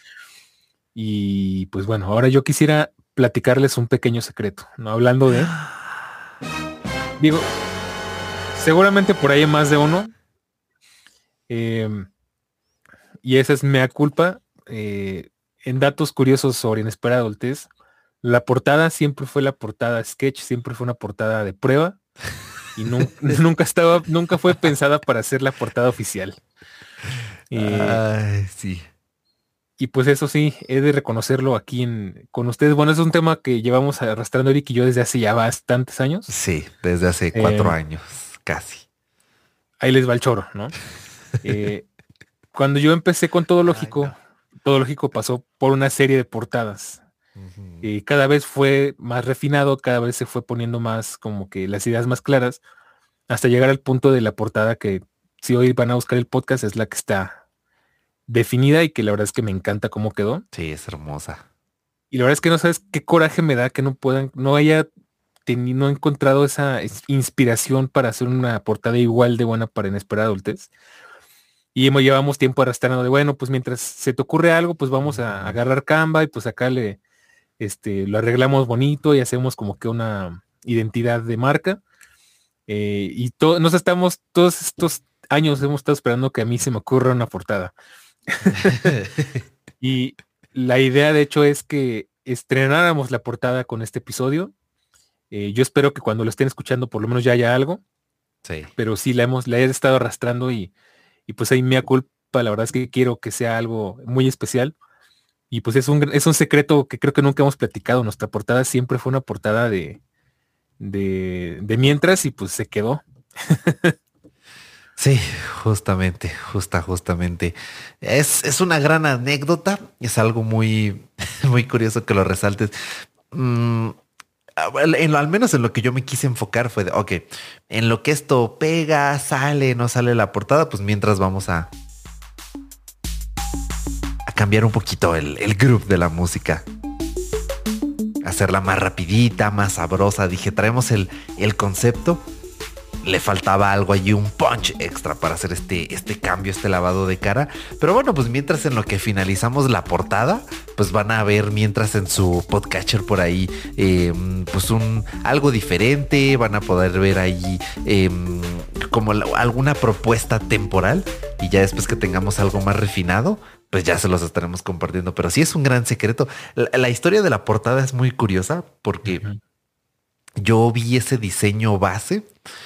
Y pues bueno, ahora yo quisiera platicarles un pequeño secreto, ¿no? Hablando de, digo, seguramente por ahí hay más de uno. em, y esa es mea culpa. En datos curiosos sobre Inesperada Adultez, la portada siempre fue la portada sketch, siempre fue una portada de prueba y nunca fue pensada para ser la portada oficial. Eh, Ay, sí. y pues eso sí, he de reconocerlo aquí con ustedes. Bueno, es un tema que llevamos arrastrando Eric y yo desde hace ya bastantes años. Sí, desde hace Eh, 4 años, casi. ahí les va el choro, ¿no? Eh, Cuando yo empecé con Todo Ay, no. Lógico, Todo Lógico pasó por una serie de portadas. Ujú. Y cada vez fue más refinado, cada vez se fue poniendo más como que las ideas más claras. hasta llegar al punto de la portada que si hoy van a buscar el podcast es la que está definida y que la verdad es que me encanta cómo quedó. Sí, es hermosa. Y la verdad es que no sabes qué coraje me da que no haya no he encontrado esa inspiración para hacer una portada igual de buena para Inesperada Adultez. Y llevamos tiempo arrastrando de, bueno, pues mientras se te ocurre algo, pues vamos a agarrar Canva y pues acá lo arreglamos bonito y hacemos como que una identidad de marca. Todos estos años hemos estado esperando que a mí se me ocurra una portada. Y la idea de hecho es que estrenáramos la portada con este episodio. Yo espero que cuando lo estén escuchando por lo menos ya haya algo. Sí. Pero sí la he estado arrastrando y pues ahí mea culpa, la verdad es que quiero que sea algo muy especial. Y pues es un secreto que creo que nunca hemos platicado. Nuestra portada siempre fue una portada de mientras y pues se quedó. Sí, justamente. Es una gran anécdota, es algo muy, muy curioso que lo resaltes. Al menos en lo que yo me quise enfocar fue de, ok, en lo que esto pega, sale, no sale la portada, pues mientras vamos a cambiar un poquito el groove de la música. Hacerla más rapidita, más sabrosa. Dije, traemos el concepto. Le faltaba algo allí, un punch extra para hacer este cambio, este lavado de cara. Pero bueno, pues mientras en lo que finalizamos la portada, pues van a ver mientras en su podcatcher por ahí, pues algo diferente. Van a poder ver ahí como alguna propuesta temporal. Y ya después que tengamos algo más refinado, pues ya se los estaremos compartiendo. Pero sí es un gran secreto. La historia de la portada es muy curiosa porque yo vi ese diseño base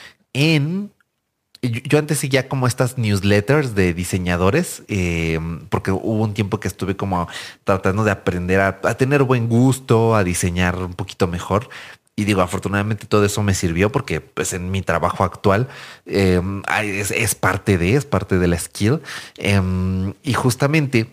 yo antes seguía como estas newsletters de diseñadores, porque hubo un tiempo que estuve como tratando de aprender a tener buen gusto, a diseñar un poquito mejor. Y digo, afortunadamente todo eso me sirvió porque pues en mi trabajo actual es parte de la skill. Y justamente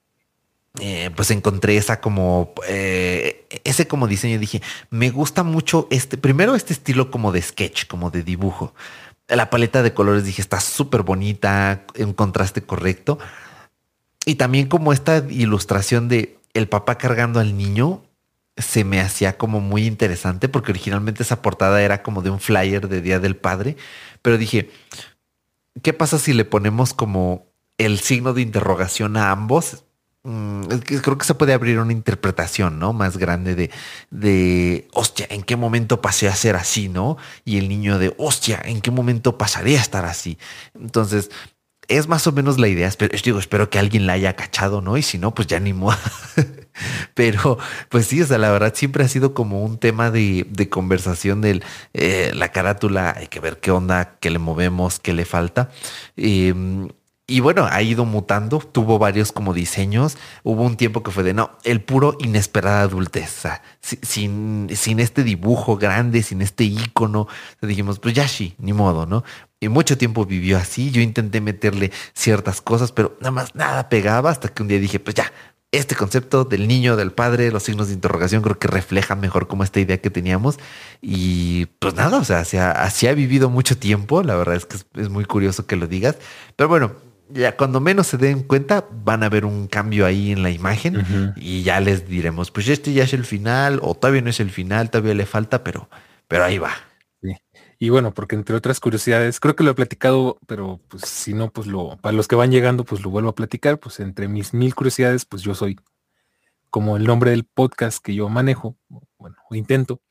pues encontré ese como diseño y dije, me gusta mucho primero este estilo como de sketch, como de dibujo. La paleta de colores dije, está súper bonita, un contraste correcto. Y también como esta ilustración de el papá cargando al niño se me hacía como muy interesante porque originalmente esa portada era como de un flyer de Día del Padre. Pero dije, ¿qué pasa si le ponemos como el signo de interrogación a ambos? Creo que se puede abrir una interpretación, ¿no? Más grande hostia, ¿en qué momento pasé a ser así, no? Y el niño de, hostia, ¿en qué momento pasaré a estar así? Entonces, es más o menos la idea. Espero que alguien la haya cachado, ¿no? Y si no, pues ya ni modo. Pero, pues sí, o sea, la verdad siempre ha sido como un tema de conversación la carátula, hay que ver qué onda, qué le movemos, qué le falta. Y bueno, ha ido mutando, tuvo varios como diseños. Hubo un tiempo que fue de no, el puro Inesperada Adultez. O sea, sin este dibujo grande, sin este icono. Dijimos, pues ya sí, ni modo, ¿no? Y mucho tiempo vivió así. Yo intenté meterle ciertas cosas, pero nada pegaba hasta que un día dije, pues ya, este concepto del niño, del padre, los signos de interrogación, creo que refleja mejor como esta idea que teníamos. Y pues nada, o sea, así ha vivido mucho tiempo. La verdad es que es muy curioso que lo digas. Pero bueno, ya cuando menos se den cuenta, van a ver un cambio ahí en la imagen y ya les diremos, pues este ya es el final o todavía no es el final, todavía le falta, pero ahí va. Sí. Y bueno, porque entre otras curiosidades, creo que lo he platicado, pero pues si no, pues para los que van llegando, pues lo vuelvo a platicar, pues entre mis 1000 curiosidades, pues yo soy como el nombre del podcast que yo manejo, bueno, o intento,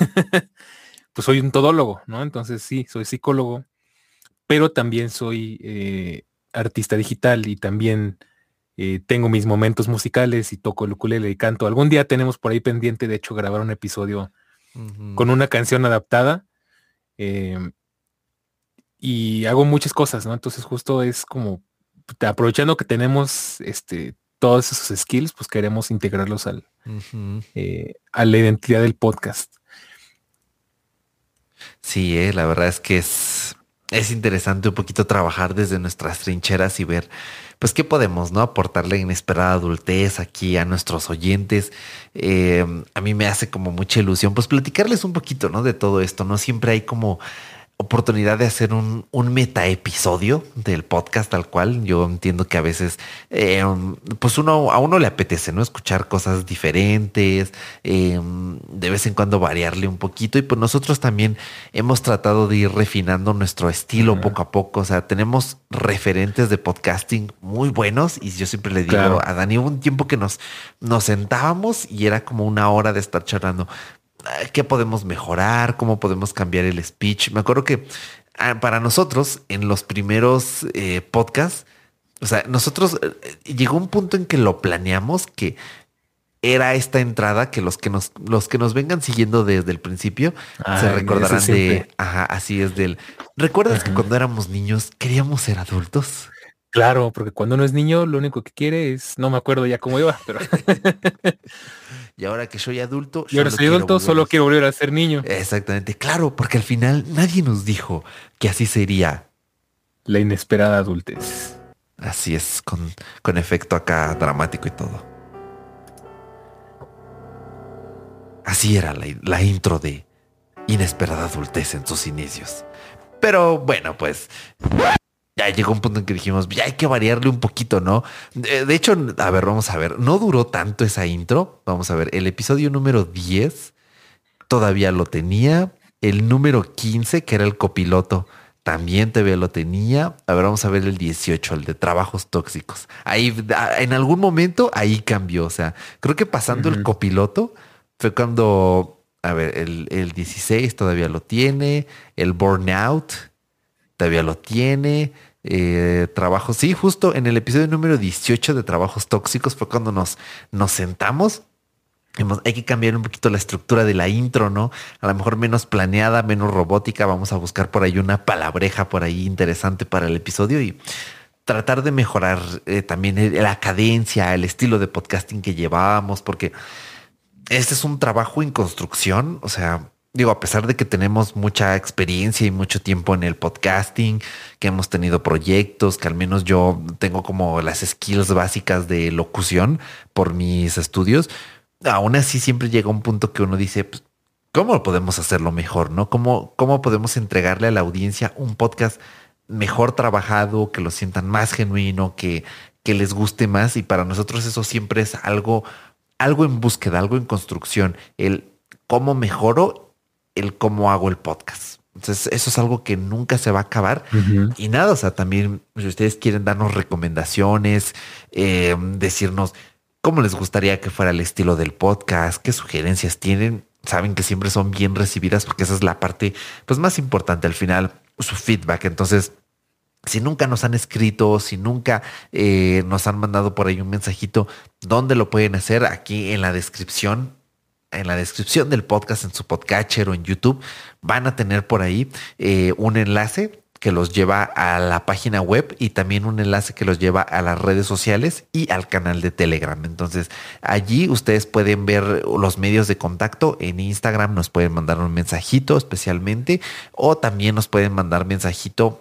pues soy un todólogo, ¿no? Entonces sí, soy psicólogo, pero también soy artista digital y también tengo mis momentos musicales y toco el ukulele y canto. Algún día tenemos por ahí pendiente, de hecho, grabar un episodio con una canción adaptada y hago muchas cosas, ¿no? Entonces justo es como aprovechando que tenemos todos esos skills, pues queremos integrarlos a la identidad del podcast. Sí, la verdad es que es interesante un poquito trabajar desde nuestras trincheras y ver, pues, qué podemos, ¿no? Aportarle inesperada adultez aquí a nuestros oyentes. A mí me hace como mucha ilusión, pues, platicarles un poquito, ¿no? De todo esto, ¿no? Siempre hay como oportunidad de hacer un meta episodio del podcast tal cual. Yo entiendo que a veces, pues a uno le apetece, ¿no? Escuchar cosas diferentes, de vez en cuando variarle un poquito. Y pues nosotros también hemos tratado de ir refinando nuestro estilo Ujú. poco a poco. O sea, tenemos referentes de podcasting muy buenos y yo siempre le digo Claro. a Dani, hubo un tiempo que nos sentábamos y era como una hora de estar charlando qué podemos mejorar, cómo podemos cambiar el speech. Me acuerdo que para nosotros, en los primeros podcasts, o sea, nosotros llegó un punto en que lo planeamos que era esta entrada que los que nos vengan siguiendo desde el principio se Ah, eso recordarán siempre. de, ajá, así es del. ¿Recuerdas que Ajá. cuando éramos niños queríamos ser adultos? Claro, porque cuando uno es niño, lo único que quiere es, no me acuerdo ya cómo iba, pero Y ahora que soy adulto, y ahora solo soy quiero adulto, volver a solo quiero volver a ser niño. Exactamente, claro, porque al final nadie nos dijo que así sería. La inesperada adultez. Así es, con efecto acá dramático y todo. Así era la intro de Inesperada Adultez en sus inicios. Pero bueno, pues ya llegó un punto en que dijimos, ya hay que variarle un poquito, ¿no? De hecho, a ver, vamos a ver, no duró tanto esa intro. Vamos a ver, el episodio número 10 todavía lo tenía. El número 15 que era el copiloto, también todavía lo tenía. A ver, vamos a ver el 18 el de trabajos tóxicos. Ahí, en algún momento, ahí cambió. O sea, creo que pasando el Ujú. copiloto fue cuando, a ver, el 16 todavía lo tiene. El burnout todavía lo tiene. Trabajos, sí, justo en el episodio número 18 de trabajos tóxicos fue cuando nos sentamos. Hay que cambiar un poquito la estructura de la intro, ¿no? A lo mejor menos planeada, menos robótica. Vamos a buscar por ahí una palabreja por ahí interesante para el episodio y tratar de mejorar también la cadencia, el estilo de podcasting que llevábamos, porque este es un trabajo en construcción. O sea, digo, a pesar de que tenemos mucha experiencia y mucho tiempo en el podcasting, que hemos tenido proyectos, que al menos yo tengo como las skills básicas de locución por mis estudios, aún así siempre llega un punto que uno dice, pues, ¿cómo podemos hacerlo mejor, no? ¿Cómo podemos entregarle a la audiencia un podcast mejor trabajado, que lo sientan más genuino, que les guste más? Y para nosotros eso siempre es algo en búsqueda, algo en construcción, el cómo mejoro, el cómo hago el podcast. Entonces, eso es algo que nunca se va a acabar. Ujú. Y nada, o sea, también si ustedes quieren darnos recomendaciones, decirnos cómo les gustaría que fuera el estilo del podcast, qué sugerencias tienen, saben que siempre son bien recibidas porque esa es la parte pues más importante al final, su feedback. Entonces, si nunca nos han escrito, si nunca nos han mandado por ahí un mensajito, ¿dónde lo pueden hacer? Aquí en la descripción. En la descripción del podcast, en su podcatcher o en YouTube, van a tener por ahí un enlace que los lleva a la página web y también un enlace que los lleva a las redes sociales y al canal de Telegram. Entonces, allí ustedes pueden ver los medios de contacto. En Instagram nos pueden mandar un mensajito especialmente o también nos pueden mandar mensajito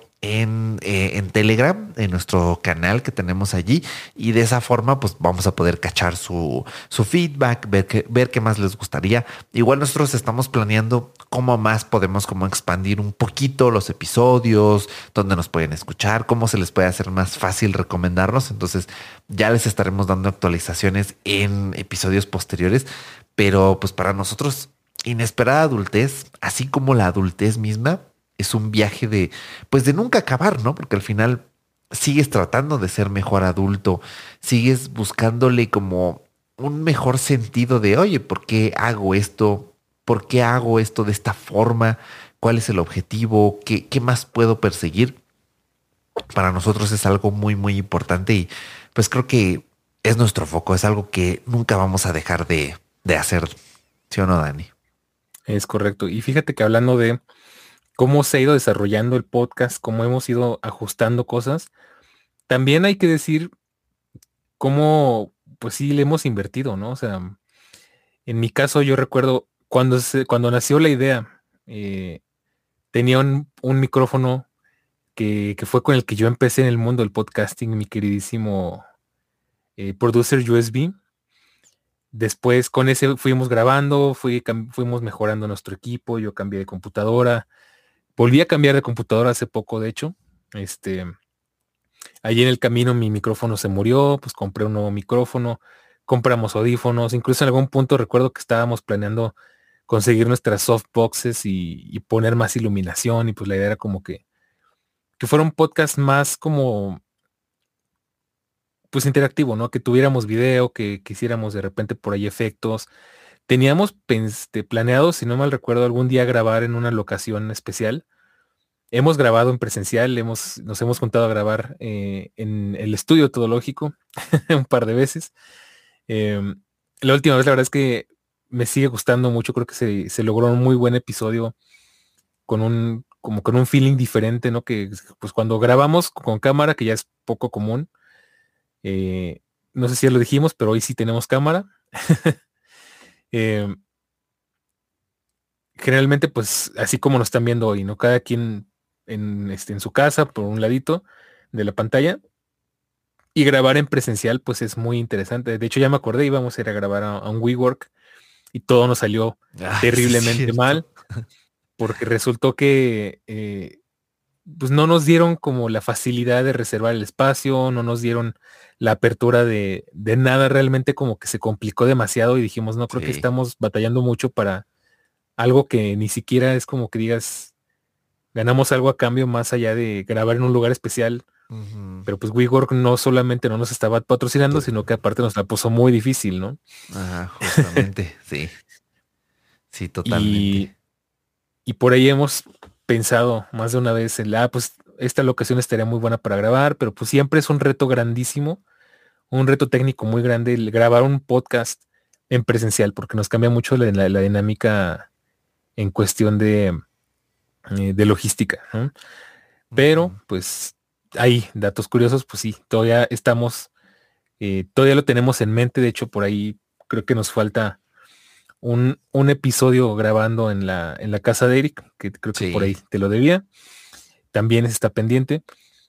en Telegram, en nuestro canal que tenemos allí, y de esa forma pues vamos a poder cachar su feedback, ver qué más les gustaría. Igual nosotros estamos planeando cómo más podemos como expandir un poquito los episodios, dónde nos pueden escuchar, cómo se les puede hacer más fácil recomendarnos. Entonces ya les estaremos dando actualizaciones en episodios posteriores, pero pues para nosotros inesperada adultez, así como la adultez misma, es un viaje pues de nunca acabar, ¿no? Porque al final sigues tratando de ser mejor adulto, sigues buscándole como un mejor sentido de, oye, ¿por qué hago esto? ¿Por qué hago esto de esta forma? ¿Cuál es el objetivo? ¿Qué más puedo perseguir? Para nosotros es algo muy, muy importante y pues creo que es nuestro foco, es algo que nunca vamos a dejar de hacer, ¿sí o no, Dani? Es correcto. Y fíjate que hablando de cómo se ha ido desarrollando el podcast, cómo hemos ido ajustando cosas, también hay que decir cómo, pues sí, le hemos invertido, ¿no? O sea, en mi caso yo recuerdo cuando nació la idea, tenía un micrófono que fue con el que yo empecé en el mundo del podcasting, mi queridísimo Producer USB. Después con ese fuimos grabando, fuimos mejorando nuestro equipo, yo cambié de computadora, Volví a cambiar de computadora hace poco, de hecho. Allí en el camino mi micrófono se murió, pues compré un nuevo micrófono, compramos audífonos, incluso en algún punto recuerdo que estábamos planeando conseguir nuestras softboxes y poner más iluminación, y pues la idea era como que fuera un podcast más como pues interactivo, ¿no? Que tuviéramos video, que hiciéramos de repente por ahí efectos. Teníamos planeado, si no mal recuerdo, algún día grabar en una locación especial. Hemos grabado en presencial, nos hemos juntado a grabar en el estudio todológico un par de veces. Em, la última vez, la verdad es que me sigue gustando mucho. Creo que se logró un muy buen episodio como con un feeling diferente, ¿no? Que pues cuando grabamos con cámara, que ya es poco común, no sé si ya lo dijimos, pero hoy sí tenemos cámara. Em, Generalmente, pues así como nos están viendo hoy, ¿no? Cada quien en su casa, por un ladito de la pantalla. Y grabar en presencial, pues es muy interesante. De hecho, ya me acordé, íbamos a ir a grabar a un WeWork y todo nos salió Ah, sí es terriblemente cierto. mal, porque resultó que pues no nos dieron como la facilidad de reservar el espacio, no nos dieron la apertura de nada, realmente como que se complicó demasiado y dijimos, no, creo que Sí. estamos batallando mucho para algo que ni siquiera es como que digas, ganamos algo a cambio más allá de grabar en un lugar especial. Ujú. Pero pues WeWork no solamente no nos estaba patrocinando, To- sino que aparte nos la puso muy difícil, ¿no? Ajá, justamente, sí. Sí, totalmente. Y, y por ahí hemos pensado más de una vez en pues esta locación estaría muy buena para grabar, pero pues siempre es un reto grandísimo, un reto técnico muy grande el grabar un podcast en presencial, porque nos cambia mucho la dinámica en cuestión de logística, ¿no? Pero Ujú. pues hay datos curiosos, pues sí, todavía lo tenemos en mente. De hecho, por ahí creo que nos falta un episodio grabando en la casa de Eric, que creo que por Sí. ahí te lo debía. También está pendiente.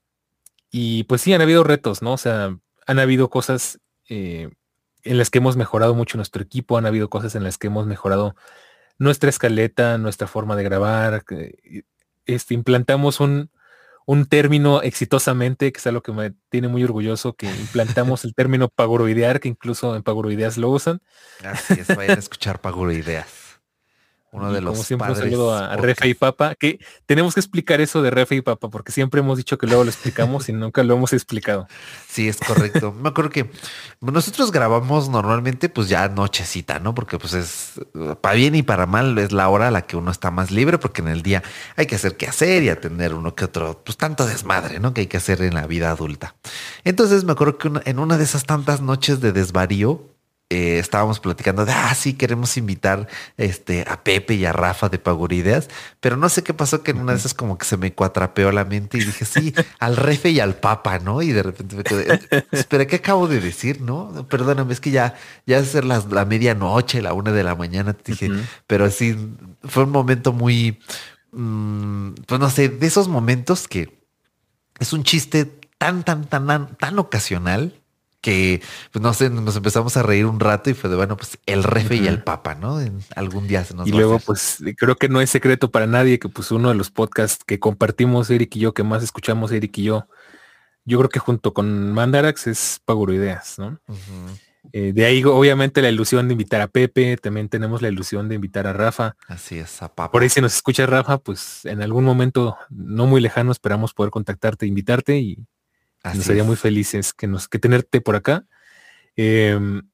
Y pues sí, han habido retos, ¿no? O sea, han habido cosas en las que hemos mejorado mucho nuestro equipo, han habido cosas en las que hemos mejorado nuestra escaleta, nuestra forma de grabar. Implantamos un término exitosamente, que es algo que me tiene muy orgulloso, que implantamos el término pagoroidear, que incluso en Pagoroideas lo usan. Así es, vayan a escuchar Paguro Ideas, uno de Y como los siempre, un saludo padres a Refe y podcast. Papa, que tenemos que explicar eso de Refe y Papa, porque siempre hemos dicho que luego lo explicamos y nunca lo hemos explicado. Sí, es correcto. Me acuerdo que nosotros grabamos normalmente pues ya nochecita, ¿no? Porque pues es para bien y para mal es la hora a la que uno está más libre, porque en el día hay que hacer qué hacer y atender uno que otro, pues tanto desmadre, ¿no? Que hay que hacer en la vida adulta. Entonces me acuerdo que en una de esas tantas noches de desvarío, estábamos platicando de, sí, queremos invitar a Pepe y a Rafa de Pagurideas, pero no sé qué pasó que en una de Ujú. esas como que se me cuatrapeó la mente y dije, sí, al Refe y al Papa, ¿no? Y de repente me quedé, espera, ¿qué acabo de decir, no? Perdóname, es que ya es ser la medianoche, la 1 de la mañana, te dije, Ujú. pero sí, fue un momento muy, pues no sé, de esos momentos que es un chiste tan ocasional que, pues no sé, nos empezamos a reír un rato y fue de, bueno, pues el Refe y el Ujú. Papa, ¿no? Algún día se nos Y va a hacer. luego, pues creo que no es secreto para nadie que pues uno de los podcasts que compartimos Eric y yo, que más escuchamos Eric y yo creo que junto con Mandarax es Pagoroideas, ¿no? Ujú. De ahí obviamente la ilusión de invitar a Pepe, también tenemos la ilusión de invitar a Rafa. Así es, a Por ahí Papa. si nos escucha Rafa, pues en algún momento no muy lejano esperamos poder contactarte, invitarte y nos Así haría muy es. felices que tenerte por acá. Em,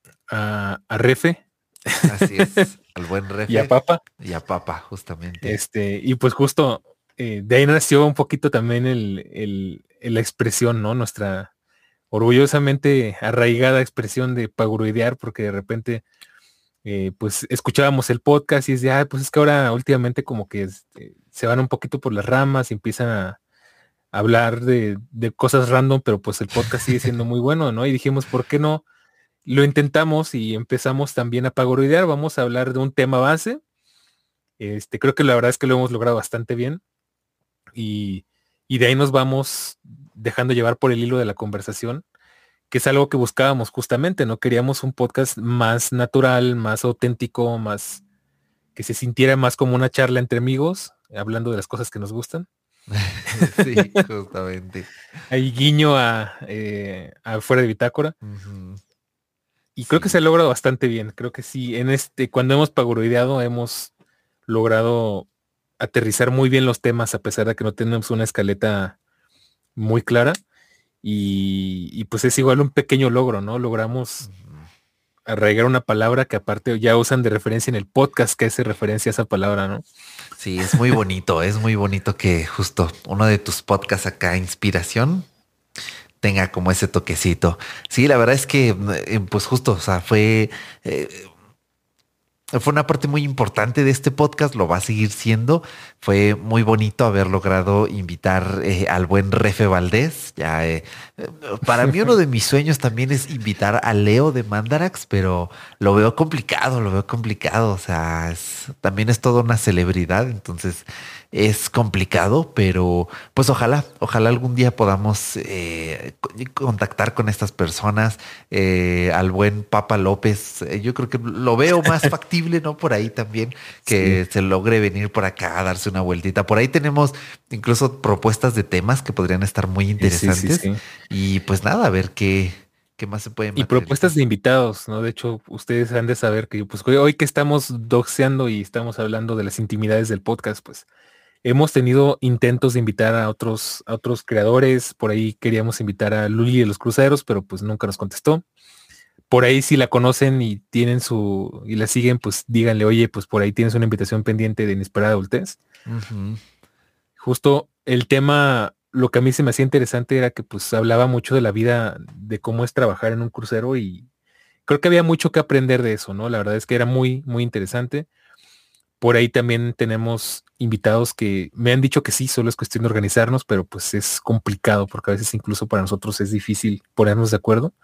a Refe Así es. Al buen y a Refe Papa. y a Papa, justamente. Y pues justo de ahí nació un poquito también la expresión, ¿no? Nuestra orgullosamente arraigada expresión de paguroidear, porque de repente pues escuchábamos el podcast y es de, pues es que ahora últimamente como que se van un poquito por las ramas y empiezan a hablar de cosas random, pero pues el podcast sigue siendo muy bueno, ¿no? Y dijimos, ¿por qué no? Lo intentamos y empezamos también a pagoroidear, vamos a hablar de un tema base. Creo que la verdad es que lo hemos logrado bastante bien y, y de ahí nos vamos dejando llevar por el hilo de la conversación, que es algo que buscábamos justamente, ¿no? Queríamos un podcast más natural, más auténtico, más que se sintiera más como una charla entre amigos, hablando de las cosas que nos gustan. Sí, justamente. Hay guiño a Fuera de Bitácora. Ujú. Y creo que se Sí. ha logrado bastante bien. Creo que sí, cuando hemos paguroideado, hemos logrado aterrizar muy bien los temas, a pesar de que no tenemos una escaleta muy clara. Y pues es igual un pequeño logro, ¿no? Logramos Ujú. arraigar una palabra que aparte ya usan de referencia en el podcast que hace referencia a esa palabra, ¿no? Sí, es muy bonito que justo uno de tus podcasts acá, Inspiración, tenga como ese toquecito. Sí, la verdad es que, pues justo, o sea, eh, fue una parte muy importante de este podcast, lo va a seguir siendo. Fue muy bonito haber logrado invitar al buen Refe Valdés. Eh, para mí uno de mis sueños también es invitar a Leo de Mandarax, pero lo veo complicado, lo veo complicado. O sea, también es toda una celebridad, entonces es complicado, pero pues ojalá algún día podamos contactar con estas personas, al buen Papa López. Yo creo que lo veo más factible, ¿no? Por ahí también, Sí, que se logre venir por acá a darse una vueltita. Por ahí tenemos incluso propuestas de temas que podrían estar muy sí, sí, interesantes. sí. Y pues nada, a ver qué más se puede Y propuestas materializar. de invitados, ¿no? De hecho, ustedes han de saber que pues hoy que estamos doxeando y estamos hablando de las intimidades del podcast, pues hemos tenido intentos de invitar a otros creadores. Por ahí queríamos invitar a Luli de los Cruceros, pero pues nunca nos contestó. Por ahí si la conocen y tienen y la siguen, pues díganle, oye, pues por ahí tienes una invitación pendiente de Inesperada Adultez. Ujú. Justo el tema, lo que a mí se me hacía interesante era que pues hablaba mucho de la vida, de cómo es trabajar en un crucero y creo que había mucho que aprender de eso, ¿no? La verdad es que era muy, muy interesante. Por ahí también tenemos invitados que me han dicho que sí, solo es cuestión de organizarnos, pero pues es complicado porque a veces incluso para nosotros es difícil ponernos de acuerdo.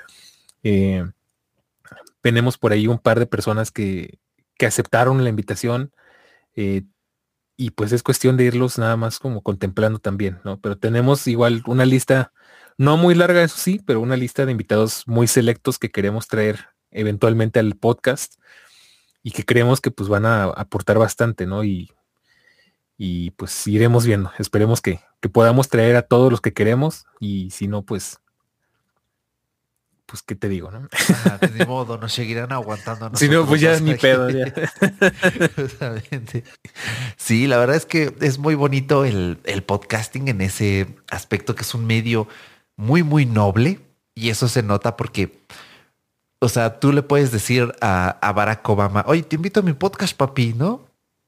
Eh, Tenemos por ahí un par de personas que aceptaron la invitación, eh, y pues es cuestión de irlos nada más como contemplando también, ¿no? Pero tenemos igual una lista, no muy larga, eso sí, pero una lista de invitados muy selectos que queremos traer eventualmente al podcast y que creemos que pues van a aportar bastante, ¿no? Y pues iremos viendo. Esperemos que podamos traer a todos los que queremos y si no, pues, ¿qué te digo, no? Ajá, de ni modo, nos seguirán aguantando a Si no, pues nosotros ya dos ni aquí. pedo, ya. Justamente. Sí, la verdad es que es muy bonito el podcasting en ese aspecto, que es un medio muy, muy noble, y eso se nota porque, o sea, tú le puedes decir a Barack Obama, oye, te invito a mi podcast, papi, ¿no?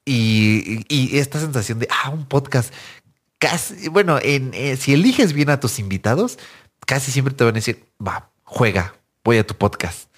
Y esta sensación de, un podcast, casi, bueno, si eliges bien a tus invitados, casi siempre te van a decir, va, juega, voy a tu podcast.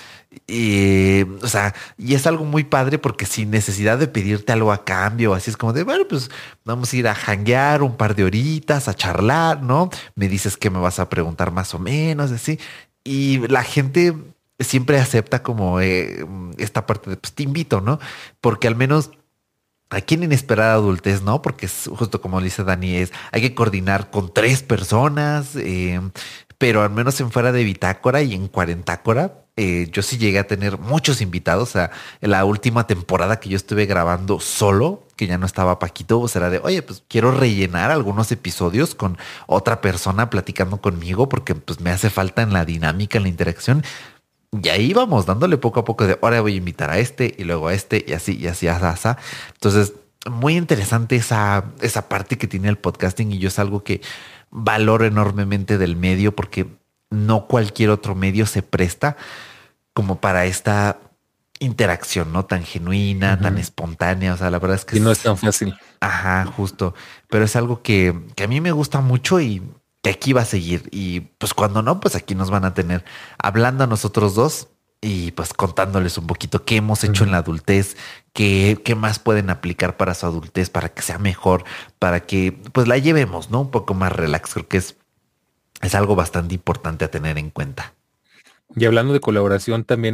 Y, o sea, y es algo muy padre porque sin necesidad de pedirte algo a cambio, así es como de, bueno, pues vamos a ir a janguear un par de horitas, a charlar, ¿no? Me dices que me vas a preguntar más o menos, así. Y la gente siempre acepta como esta parte de, pues te invito, ¿no? Porque al menos aquí en Inesperada Adultez, ¿no? Porque es justo como dice Dani, hay que coordinar con tres personas, pero al menos en Fuera de Bitácora y en Cuarentácora, yo sí llegué a tener muchos invitados. O sea, en la última temporada que yo estuve grabando solo, que ya no estaba Paquito, pues era de, oye, pues quiero rellenar algunos episodios con otra persona platicando conmigo porque pues me hace falta en la dinámica, en la interacción. Y ahí vamos dándole poco a poco de ahora voy a invitar a este y luego a este y así, así. Entonces, muy interesante esa parte que tiene el podcasting y yo es algo que valoro enormemente del medio porque no cualquier otro medio se presta como para esta interacción, ¿no? Tan genuina, tan Ujú. espontánea. O sea, la verdad es que Y no es es, tan fácil. ajá, justo. Pero es algo que a mí me gusta mucho y que aquí va a seguir. Y pues cuando no, pues aquí nos van a tener hablando a nosotros dos y pues contándoles un poquito qué hemos hecho en Ujú. la adultez, qué más pueden aplicar para su adultez, para que sea mejor, para que pues la llevemos, ¿no? Un poco más relax. Creo que es algo bastante importante a tener en cuenta. Y hablando de colaboración, también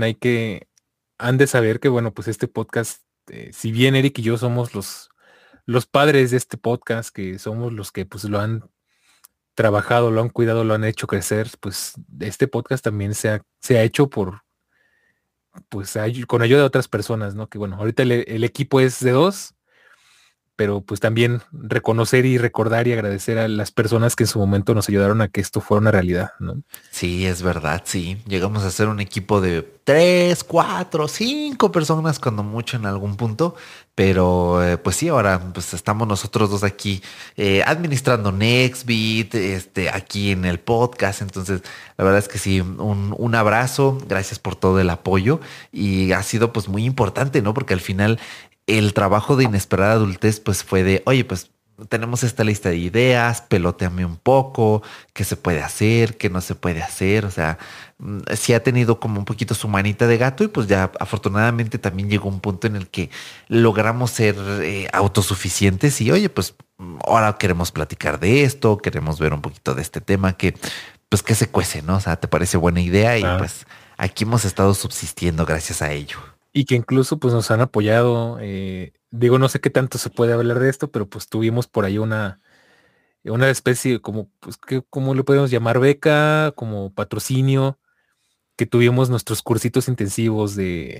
han de saber que, bueno, pues este podcast, si bien Eric y yo somos los padres de este podcast, que somos los que pues lo han trabajado, lo han cuidado, lo han hecho crecer, pues este podcast también se ha hecho con ayuda de otras personas, ¿no? Que bueno, ahorita el equipo es de dos, pero pues también reconocer y recordar y agradecer a las personas que en su momento nos ayudaron a que esto fuera una realidad, ¿no? Sí, es verdad, sí. Llegamos a ser un equipo de 3, 4, 5 personas cuando mucho en algún punto, pero pues sí, ahora pues estamos nosotros dos aquí administrando Nextbeat, aquí en el podcast, entonces la verdad es que sí, un abrazo, gracias por todo el apoyo y ha sido pues muy importante, ¿no? Porque al final el trabajo de Inesperada Adultez pues fue de, oye, pues tenemos esta lista de ideas, peloteame un poco, qué se puede hacer, qué no se puede hacer, o sea, sí ha tenido como un poquito su manita de gato y pues ya afortunadamente también llegó un punto en el que logramos ser autosuficientes y oye, pues ahora queremos platicar de esto, queremos ver un poquito de este tema que pues que se cuece, ¿no? O sea, te parece buena idea y Ah, pues aquí hemos estado subsistiendo gracias a ello. y que incluso pues nos han apoyado. Digo, no sé qué tanto se puede hablar de esto, pero pues tuvimos por ahí una especie como, pues, ¿cómo le podemos llamar? Beca, como patrocinio, que tuvimos nuestros cursitos intensivos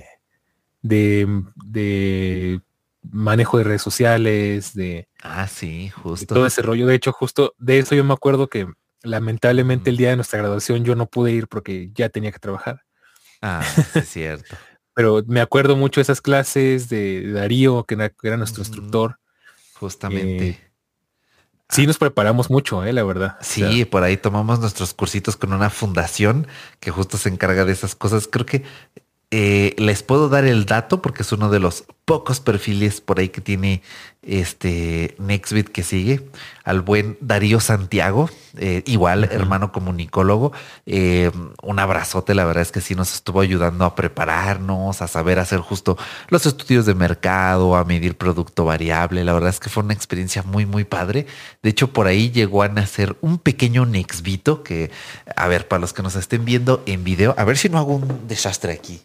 de manejo de redes sociales, Ah, sí, de justo. todo ese rollo. De hecho, justo de eso yo me acuerdo que lamentablemente Ujú. el día de nuestra graduación yo no pude ir porque ya tenía que trabajar. Ah, sí, cierto. Pero me acuerdo mucho de esas clases de Darío, que era nuestro Ujú. instructor. Justamente. Eh, sí Ah, nos preparamos mucho, la verdad. O sí, sea, por ahí tomamos nuestros cursitos con una fundación que justo se encarga de esas cosas. Creo que les puedo dar el dato porque es uno de los pocos perfiles por ahí que tiene Nextbit que sigue al buen Darío Santiago, igual ujú. hermano comunicólogo. Un abrazote, la verdad es que sí nos estuvo ayudando a prepararnos, a saber hacer justo los estudios de mercado, a medir producto variable. La verdad es que fue una experiencia muy, muy padre. De hecho, por ahí llegó a nacer un pequeño Nexvito que, a ver, para los que nos estén viendo en video, a ver si no hago un desastre aquí.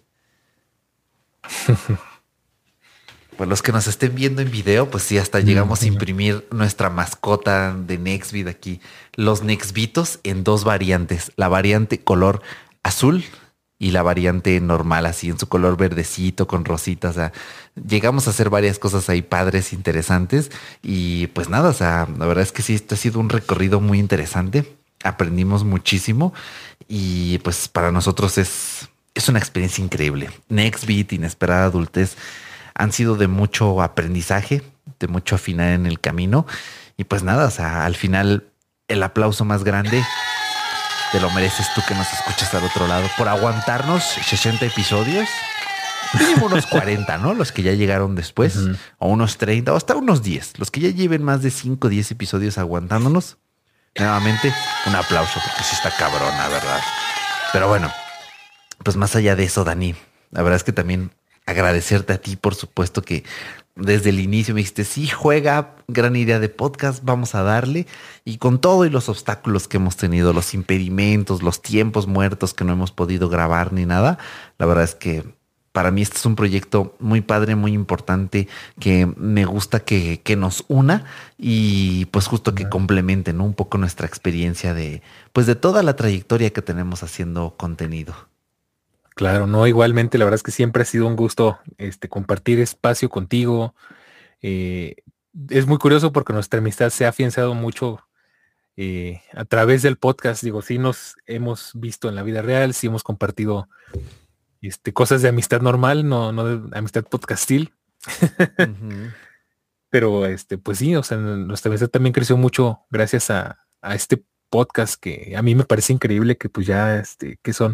Pues los que nos estén viendo en video, pues sí, hasta llegamos a Ujú. imprimir nuestra mascota de Nextbit aquí. Los Nextbitos en dos variantes. La variante color azul y la variante normal, así en su color verdecito con rositas. O sea, llegamos a hacer varias cosas ahí padres, interesantes. Y pues nada, o sea, la verdad es que sí, esto ha sido un recorrido muy interesante. Aprendimos muchísimo y pues para nosotros es una experiencia increíble. Nextbit, Inesperada Adultez han sido de mucho aprendizaje, de mucho afinar en el camino. Y pues nada, o sea, al final el aplauso más grande te lo mereces tú que nos escuchas al otro lado por aguantarnos 60 episodios. Mínimo unos 40, ¿no? Los que ya llegaron después, Ujú. o unos 30, o hasta unos 10. Los que ya lleven más de 5 o 10 episodios aguantándonos. Nuevamente, un aplauso porque sí está cabrona, ¿verdad? Pero bueno, pues más allá de eso, Dani, la verdad es que también agradecerte a ti, por supuesto, que desde el inicio me dijiste, sí, juega, gran idea de podcast, vamos a darle. Y con todo y los obstáculos que hemos tenido, los impedimentos, los tiempos muertos que no hemos podido grabar ni nada, la verdad es que para mí este es un proyecto muy padre, muy importante, que me gusta que nos una y pues justo que complemente, ¿no? Un poco nuestra experiencia de, pues de toda la trayectoria que tenemos haciendo contenido. Claro, no, igualmente, la verdad es que siempre ha sido un gusto compartir espacio contigo. Eh, es muy curioso porque nuestra amistad se ha afianzado mucho a través del podcast. Digo, sí nos hemos visto en la vida real, sí hemos compartido cosas de amistad normal, no de amistad podcastil, Ujú. pero pues sí, o sea, nuestra amistad también creció mucho gracias a este podcast que a mí me parece increíble que pues ya, que son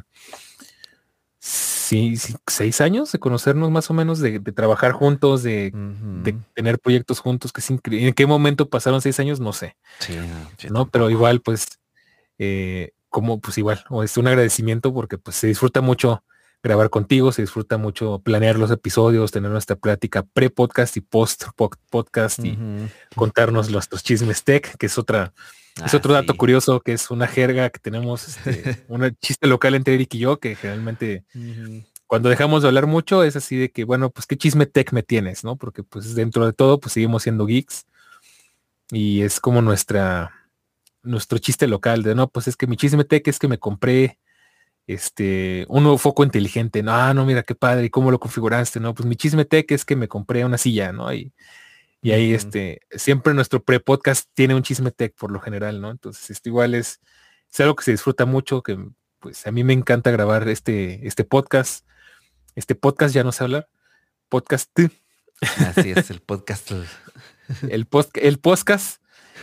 sí, sí, 6 años de conocernos más o menos, de trabajar juntos, de Ujú. tener proyectos juntos, que es increíble. ¿En qué momento pasaron 6 años? No sé, Sí, no, yo ¿no? Pero tampoco. igual, pues, como pues igual, o es un agradecimiento porque pues se disfruta mucho grabar contigo, se disfruta mucho planear los episodios, tener nuestra plática pre-podcast y post-podcast y Ujú. contarnos nuestros chismes tech, que es Ah, otro dato sí. curioso, que es una jerga que tenemos, un chiste local entre Eric y yo, que generalmente Ujú. cuando dejamos de hablar mucho es así de que, bueno, pues qué chisme tech me tienes, ¿no? Porque pues dentro de todo, pues seguimos siendo geeks y es como nuestro chiste local de, no, pues es que mi chisme tech es que me compré un nuevo foco inteligente. No, no, mira qué padre, ¿y cómo lo configuraste? No, pues mi chisme tech es que me compré una silla, ¿no? Y ahí siempre nuestro pre-podcast tiene un chisme tech por lo general, ¿no? Entonces, igual es algo que se disfruta mucho, que pues a mí me encanta grabar este podcast. Este podcast ya no sé hablar. Podcast. Así es, el podcast. El podcast.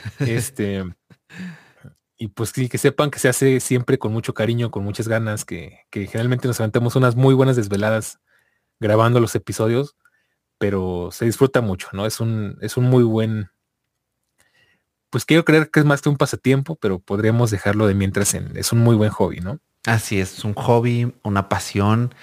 Y pues sí, que sepan que se hace siempre con mucho cariño, con muchas ganas, que generalmente nos aventamos unas muy buenas desveladas grabando los episodios, pero se disfruta mucho, ¿no? Es un muy buen, pues quiero creer que es más que un pasatiempo, pero podríamos dejarlo de mientras es un muy buen hobby, ¿no? Así es, un hobby, una pasión,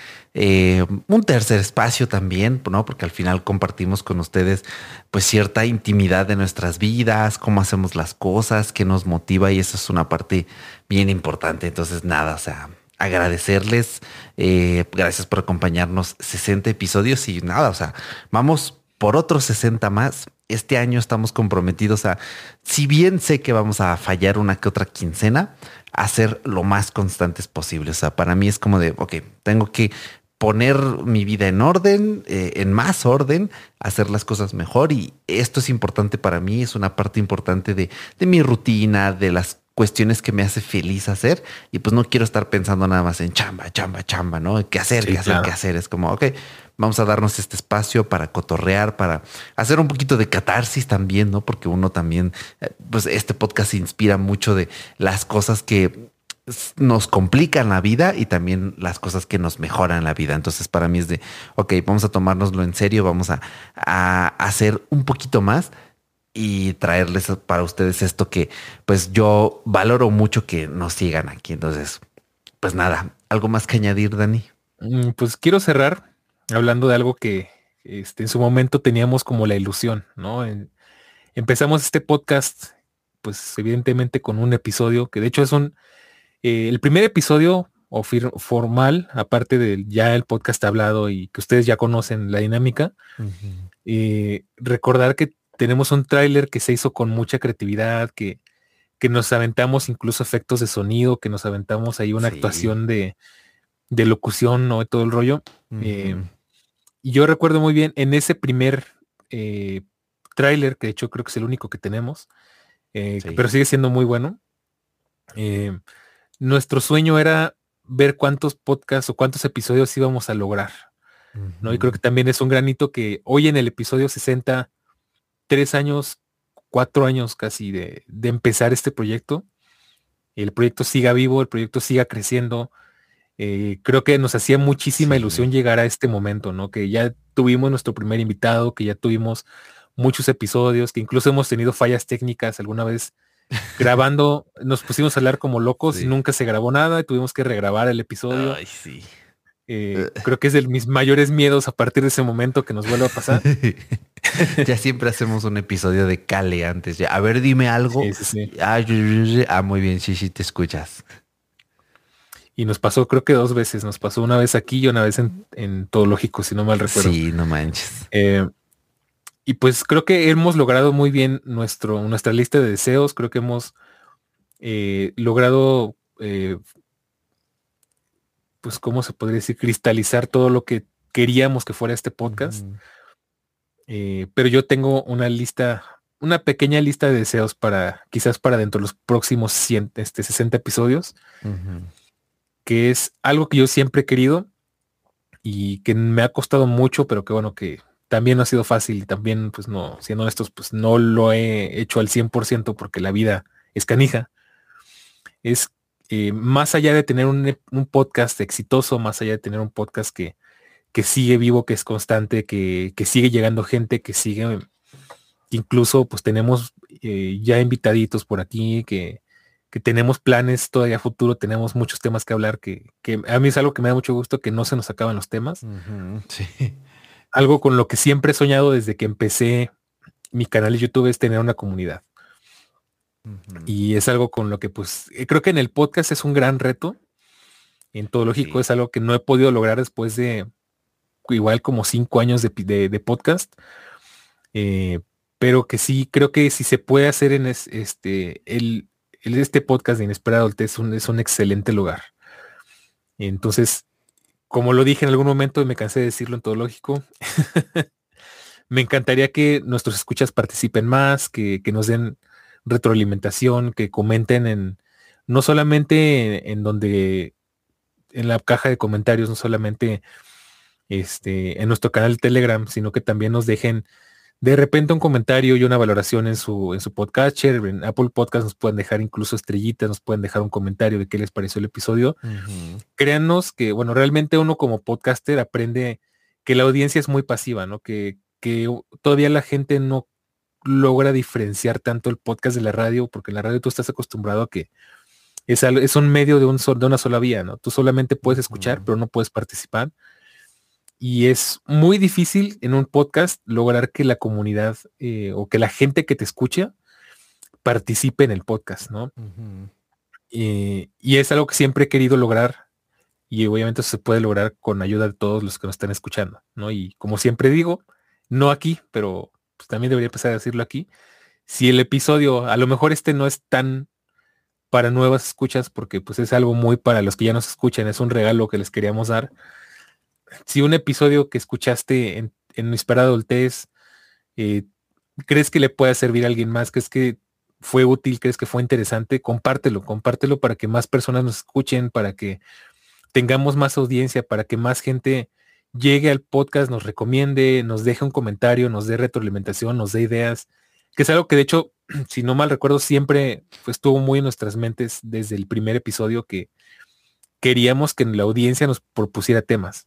un tercer espacio también, ¿no? Porque al final compartimos con ustedes pues cierta intimidad de nuestras vidas, cómo hacemos las cosas, qué nos motiva y eso es una parte bien importante. Entonces nada, o sea, agradecerles, gracias por acompañarnos 60 episodios y nada, o sea, vamos por otros 60 más. Este año estamos comprometidos a, si bien sé que vamos a fallar una que otra quincena, a ser lo más constantes posible. O sea, para mí es como de, ok, tengo que poner mi vida en orden, en más orden, hacer las cosas mejor y esto es importante para mí, es una parte importante de mi rutina, de las cuestiones que me hace feliz hacer y pues no quiero estar pensando nada más en chamba, chamba, chamba, ¿no? ¿Qué hacer, Sí, qué hacer, claro. qué hacer? Es como, ok, vamos a darnos este espacio para cotorrear, para hacer un poquito de catarsis también, ¿no? Porque uno también, pues este podcast se inspira mucho de las cosas que nos complican la vida y también las cosas que nos mejoran la vida. Entonces para mí es de, ok, vamos a tomárnoslo en serio, vamos a hacer un poquito más y traerles para ustedes esto que pues yo valoro mucho que nos sigan aquí. Entonces, pues nada, ¿algo más que añadir, Dani? Pues quiero cerrar hablando de algo que en su momento teníamos como la ilusión, ¿no? Empezamos este podcast, pues evidentemente con un episodio que de hecho es el primer episodio formal, aparte del ya el podcast hablado y que ustedes ya conocen la dinámica. Ujú. Recordar que tenemos un tráiler que se hizo con mucha creatividad, que nos aventamos incluso efectos de sonido, que nos aventamos ahí una Sí. actuación de locución, ¿no? De todo el rollo. Ujú. Y yo recuerdo muy bien en ese primer tráiler, que de hecho creo que es el único que tenemos, Sí. pero sigue siendo muy bueno. eh, Nuestro sueño era ver cuántos podcasts o cuántos episodios íbamos a lograr, ¿no? Y creo que Ujú. también es un granito que hoy en el episodio 60, 3 años, 4 años casi de empezar este proyecto, el proyecto siga vivo, el proyecto siga creciendo. Creo que nos hacía muchísima Sí. ilusión llegar a este momento, ¿no? Que ya tuvimos nuestro primer invitado, que ya tuvimos muchos episodios, que incluso hemos tenido fallas técnicas alguna vez grabando, nos pusimos a hablar como locos y Sí. nunca se grabó nada y tuvimos que regrabar el episodio. Ay, sí. Creo que es de mis mayores miedos a partir de ese momento que nos vuelva a pasar. Ya siempre hacemos un episodio de Cale antes. Ya. A ver, dime algo. Sí, sí, sí. Muy bien, sí, sí, te escuchas. Y nos pasó, creo que 2 veces. Nos pasó una vez aquí y una vez en Todo Lógico, si no mal recuerdo. Sí, no manches. Eh, y pues creo que hemos logrado muy bien nuestra lista de deseos. Creo que hemos logrado, pues, ¿cómo se podría decir? Cristalizar todo lo que queríamos que fuera este podcast. Ujú. Pero yo tengo una pequeña lista de deseos quizás para dentro de los próximos 60 episodios, Ujú. que es algo que yo siempre he querido y que me ha costado mucho, pero que bueno, que también no ha sido fácil y también, pues no, siendo honestos, pues no lo he hecho al 100% porque la vida es canija. Es más allá de tener un podcast exitoso, más allá de tener un podcast que sigue vivo, que es constante, que sigue llegando gente, que incluso pues tenemos ya invitaditos por aquí, que tenemos planes todavía a futuro, tenemos muchos temas que hablar, que a mí es algo que me da mucho gusto, que no se nos acaban los temas. Ujú. Sí. Algo con lo que siempre he soñado desde que empecé mi canal de YouTube es tener una comunidad. Ujú. Y es algo con lo que pues creo que en el podcast es un gran reto. En Todo Lógico Sí. es algo que no he podido lograr después de igual como 5 años de podcast. eh, pero que sí, creo que si se puede hacer en este podcast de Inesperado Adultez es un excelente lugar. Entonces, como lo dije en algún momento y me cansé de decirlo en Todo Lógico, Me encantaría que nuestros escuchas participen más, que nos den retroalimentación, que comenten no solamente en donde, en la caja de comentarios, no solamente en nuestro canal de Telegram, sino que también nos dejen de repente un comentario y una valoración en su podcatcher. En Apple Podcast nos pueden dejar incluso estrellitas, nos pueden dejar un comentario de qué les pareció el episodio. Créanos que, bueno, realmente uno como podcaster aprende que la audiencia es muy pasiva, ¿no? Que todavía la gente no logra diferenciar tanto el podcast de la radio, porque en la radio tú estás acostumbrado a que es un medio de una sola vía, ¿no? Tú solamente puedes escuchar, pero no puedes participar. Y es muy difícil en un podcast lograr que la comunidad o que la gente que te escucha participe en el podcast, ¿no? Y es algo que siempre he querido lograr, y obviamente eso se puede lograr con ayuda de todos los que nos están escuchando, ¿no? Y como siempre digo, no aquí, pero pues también debería empezar a decirlo aquí. Si el episodio, a lo mejor no es tan para nuevas escuchas, porque pues es algo muy para los que ya nos escuchan, es un regalo que les queríamos dar. Si un episodio que escuchaste en Inesperada Adultez, crees que le pueda servir a alguien más, crees que fue útil, crees que fue interesante, compártelo para que más personas nos escuchen, para que tengamos más audiencia, para que más gente llegue al podcast, nos recomiende, nos deje un comentario, nos dé retroalimentación, nos dé ideas, que es algo que de hecho, si no mal recuerdo, siempre estuvo muy en nuestras mentes desde el primer episodio, que queríamos que la audiencia nos propusiera temas.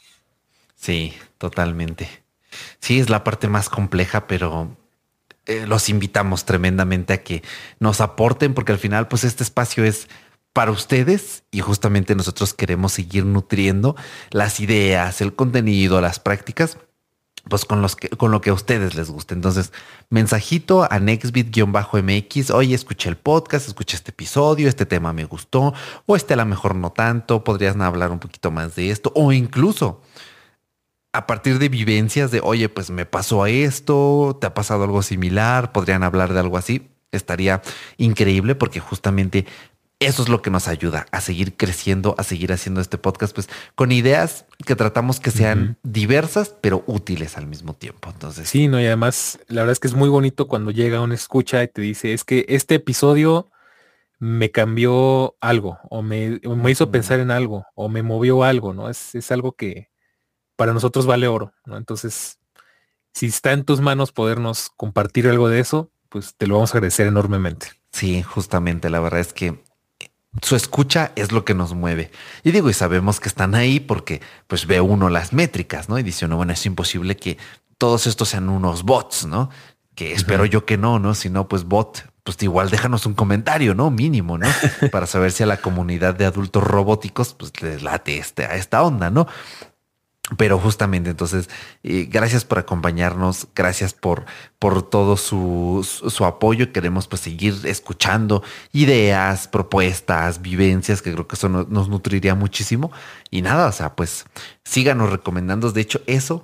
Sí, totalmente. Sí, es la parte más compleja, pero los invitamos tremendamente a que nos aporten, porque al final, pues este espacio es para ustedes y justamente nosotros queremos seguir nutriendo las ideas, el contenido, las prácticas, pues con lo que a ustedes les guste. Entonces, mensajito a nextbit-mx, oye, escuché el podcast, escuché este episodio, este tema me gustó, o a lo mejor no tanto, podrías hablar un poquito más de esto, o incluso a partir de vivencias de, oye, pues me pasó esto, te ha pasado algo similar, podrían hablar de algo así. Estaría increíble porque justamente eso es lo que nos ayuda a seguir creciendo, a seguir haciendo este podcast, pues con ideas que tratamos que sean diversas, pero útiles al mismo tiempo. Entonces, sí, no, y además la verdad es que es muy bonito cuando llega una escucha y te dice, es que este episodio me cambió algo, o me hizo pensar en algo, o me movió algo, ¿no? Es algo que para nosotros vale oro, ¿no? Entonces, si está en tus manos podernos compartir algo de eso, pues te lo vamos a agradecer enormemente. sí, justamente la verdad es que su escucha es lo que nos mueve. Y digo, y sabemos que están ahí porque pues ve uno las métricas, ¿no? Y dice uno, bueno, es imposible que todos estos sean unos bots, ¿no? Que espero yo que no, ¿no? Si no, pues bot, pues igual déjanos un comentario, ¿no? Mínimo, ¿no? Para saber si a la comunidad de adultos robóticos pues les late a esta onda, ¿no? Pero justamente, entonces, gracias por acompañarnos, gracias por todo su apoyo. Queremos pues seguir escuchando ideas, propuestas, vivencias, que creo que eso nos nutriría muchísimo. Y nada, o sea, pues síganos recomendando. De hecho, eso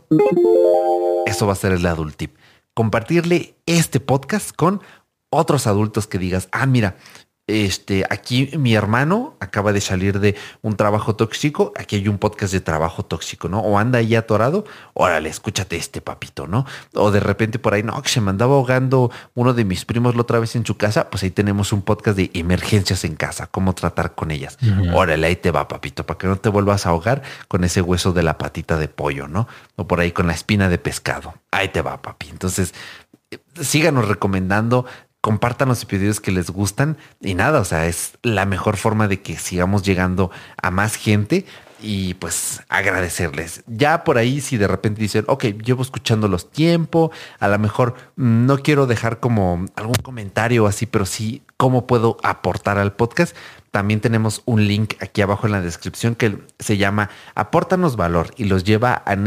va a ser el adult tip. Compartirle este podcast con otros adultos que digas, ah, mira, aquí mi hermano acaba de salir de un trabajo tóxico, aquí hay un podcast de trabajo tóxico, ¿no? O anda ahí atorado, órale, escúchate este papito, ¿no? O de repente por ahí, no, que se me andaba ahogando uno de mis primos la otra vez en su casa, pues ahí tenemos un podcast de emergencias en casa, cómo tratar con ellas. Órale, ahí te va, papito, para que no te vuelvas a ahogar con ese hueso de la patita de pollo, ¿no? O por ahí con la espina de pescado. Ahí te va, papi. Entonces, síganos recomendando, compartan los episodios que les gustan y nada, o sea, es la mejor forma de que sigamos llegando a más gente y pues agradecerles. Ya por ahí, si de repente dicen, ok, llevo escuchándolos tiempo, a lo mejor no quiero dejar como algún comentario así, pero sí, ¿cómo puedo aportar al podcast? También tenemos un link aquí abajo en la descripción que se llama Apórtanos Valor y los lleva a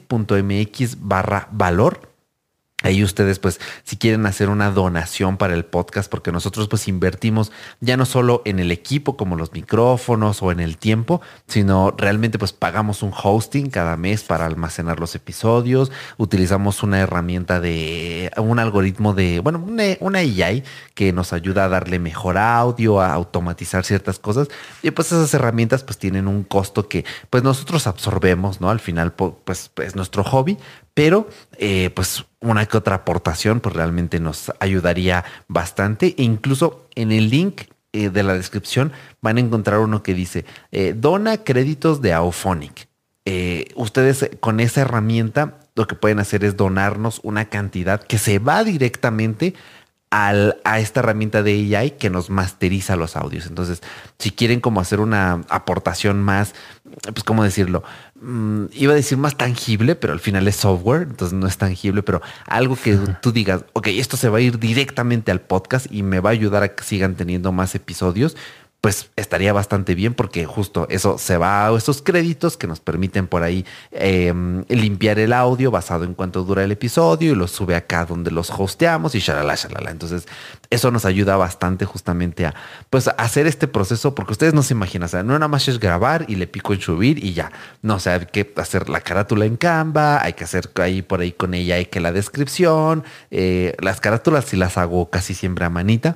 nextbit.mx/valor. Ahí ustedes, pues, si quieren hacer una donación para el podcast, porque nosotros, pues, invertimos ya no solo en el equipo, como los micrófonos o en el tiempo, sino realmente, pues, pagamos un hosting cada mes para almacenar los episodios. Utilizamos una herramienta un algoritmo bueno, una AI que nos ayuda a darle mejor audio, a automatizar ciertas cosas. Y pues esas herramientas, pues, tienen un costo que, pues, nosotros absorbemos, ¿no? Al final, pues, es nuestro hobby. pero pues una que otra aportación pues realmente nos ayudaría bastante. E incluso en el link de la descripción van a encontrar uno que dice dona créditos de Auphonic. Ustedes con esa herramienta lo que pueden hacer es donarnos una cantidad que se va directamente a esta herramienta de AI que nos masteriza los audios. Entonces, si quieren como hacer una aportación más, pues, ¿cómo decirlo? Iba a decir más tangible, pero al final es software, entonces no es tangible, pero algo que tú digas, ok, esto se va a ir directamente al podcast y me va a ayudar a que sigan teniendo más episodios, pues estaría bastante bien porque justo eso se va a esos créditos que nos permiten por ahí limpiar el audio basado en cuánto dura el episodio y lo sube acá donde los hosteamos y shalala, shalala. Entonces eso nos ayuda bastante justamente a pues hacer este proceso porque ustedes no se imaginan, o sea, no nada más es grabar y le pico en subir y ya. No, o sea, hay que hacer la carátula en Canva, hay que hacer ahí por ahí con ella, hay que la descripción, las carátulas sí las hago casi siempre a manita,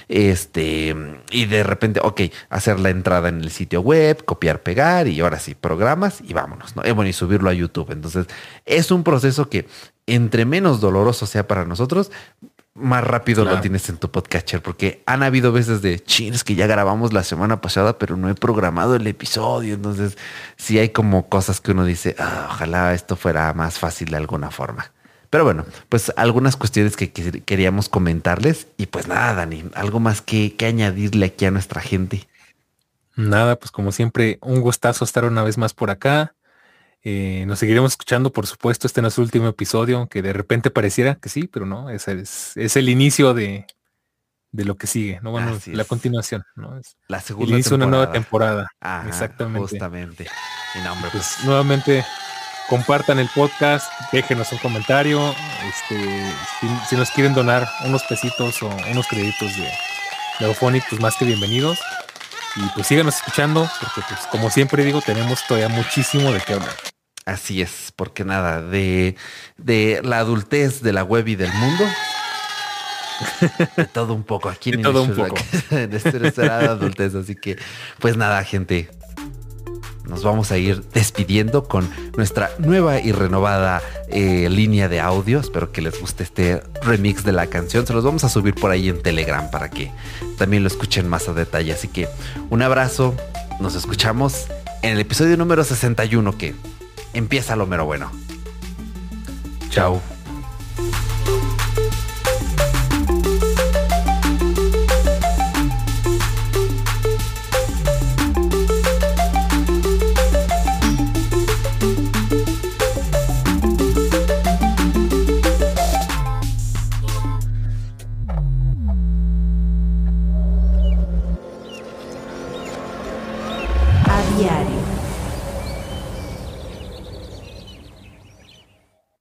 y de repente, ok, hacer la entrada en el sitio web, copiar, pegar y ahora sí, programas y vámonos, ¿no? Bueno, y subirlo a YouTube. Entonces, es un proceso que entre menos doloroso sea para nosotros, más rápido lo tienes en tu podcatcher, porque han habido veces de chins que ya grabamos la semana pasada, pero no he programado el episodio. Entonces, sí hay como cosas que uno dice, ojalá esto fuera más fácil de alguna forma. Pero bueno, pues algunas cuestiones que queríamos comentarles. Y pues nada, Dani, algo más que añadirle aquí a nuestra gente. Nada, pues como siempre, un gustazo estar una vez más por acá. Nos seguiremos escuchando, por supuesto. Este no es el último episodio, aunque de repente pareciera que sí, pero no, es el inicio de lo que sigue, ¿no? Bueno, la continuación, ¿no? Es la segunda inicio de una nueva temporada. Ajá, exactamente. Justamente. Y no, hombre, pues nuevamente compartan el podcast, déjenos un comentario. Si nos quieren donar unos pesitos o unos créditos de Auphonic, pues más que bienvenidos. Y pues síganos escuchando, porque pues como siempre digo, tenemos todavía muchísimo de qué hablar. Así es, porque nada, de la adultez de la web y del mundo. De todo un poco aquí en todo un poco. En esta adultez. Así que, pues nada, gente. Nos vamos a ir despidiendo con nuestra nueva y renovada línea de audio. Espero que les guste este remix de la canción. Se los vamos a subir por ahí en Telegram para que también lo escuchen más a detalle. Así que un abrazo. Nos escuchamos en el episodio número 61 que empieza lo mero bueno. Chao.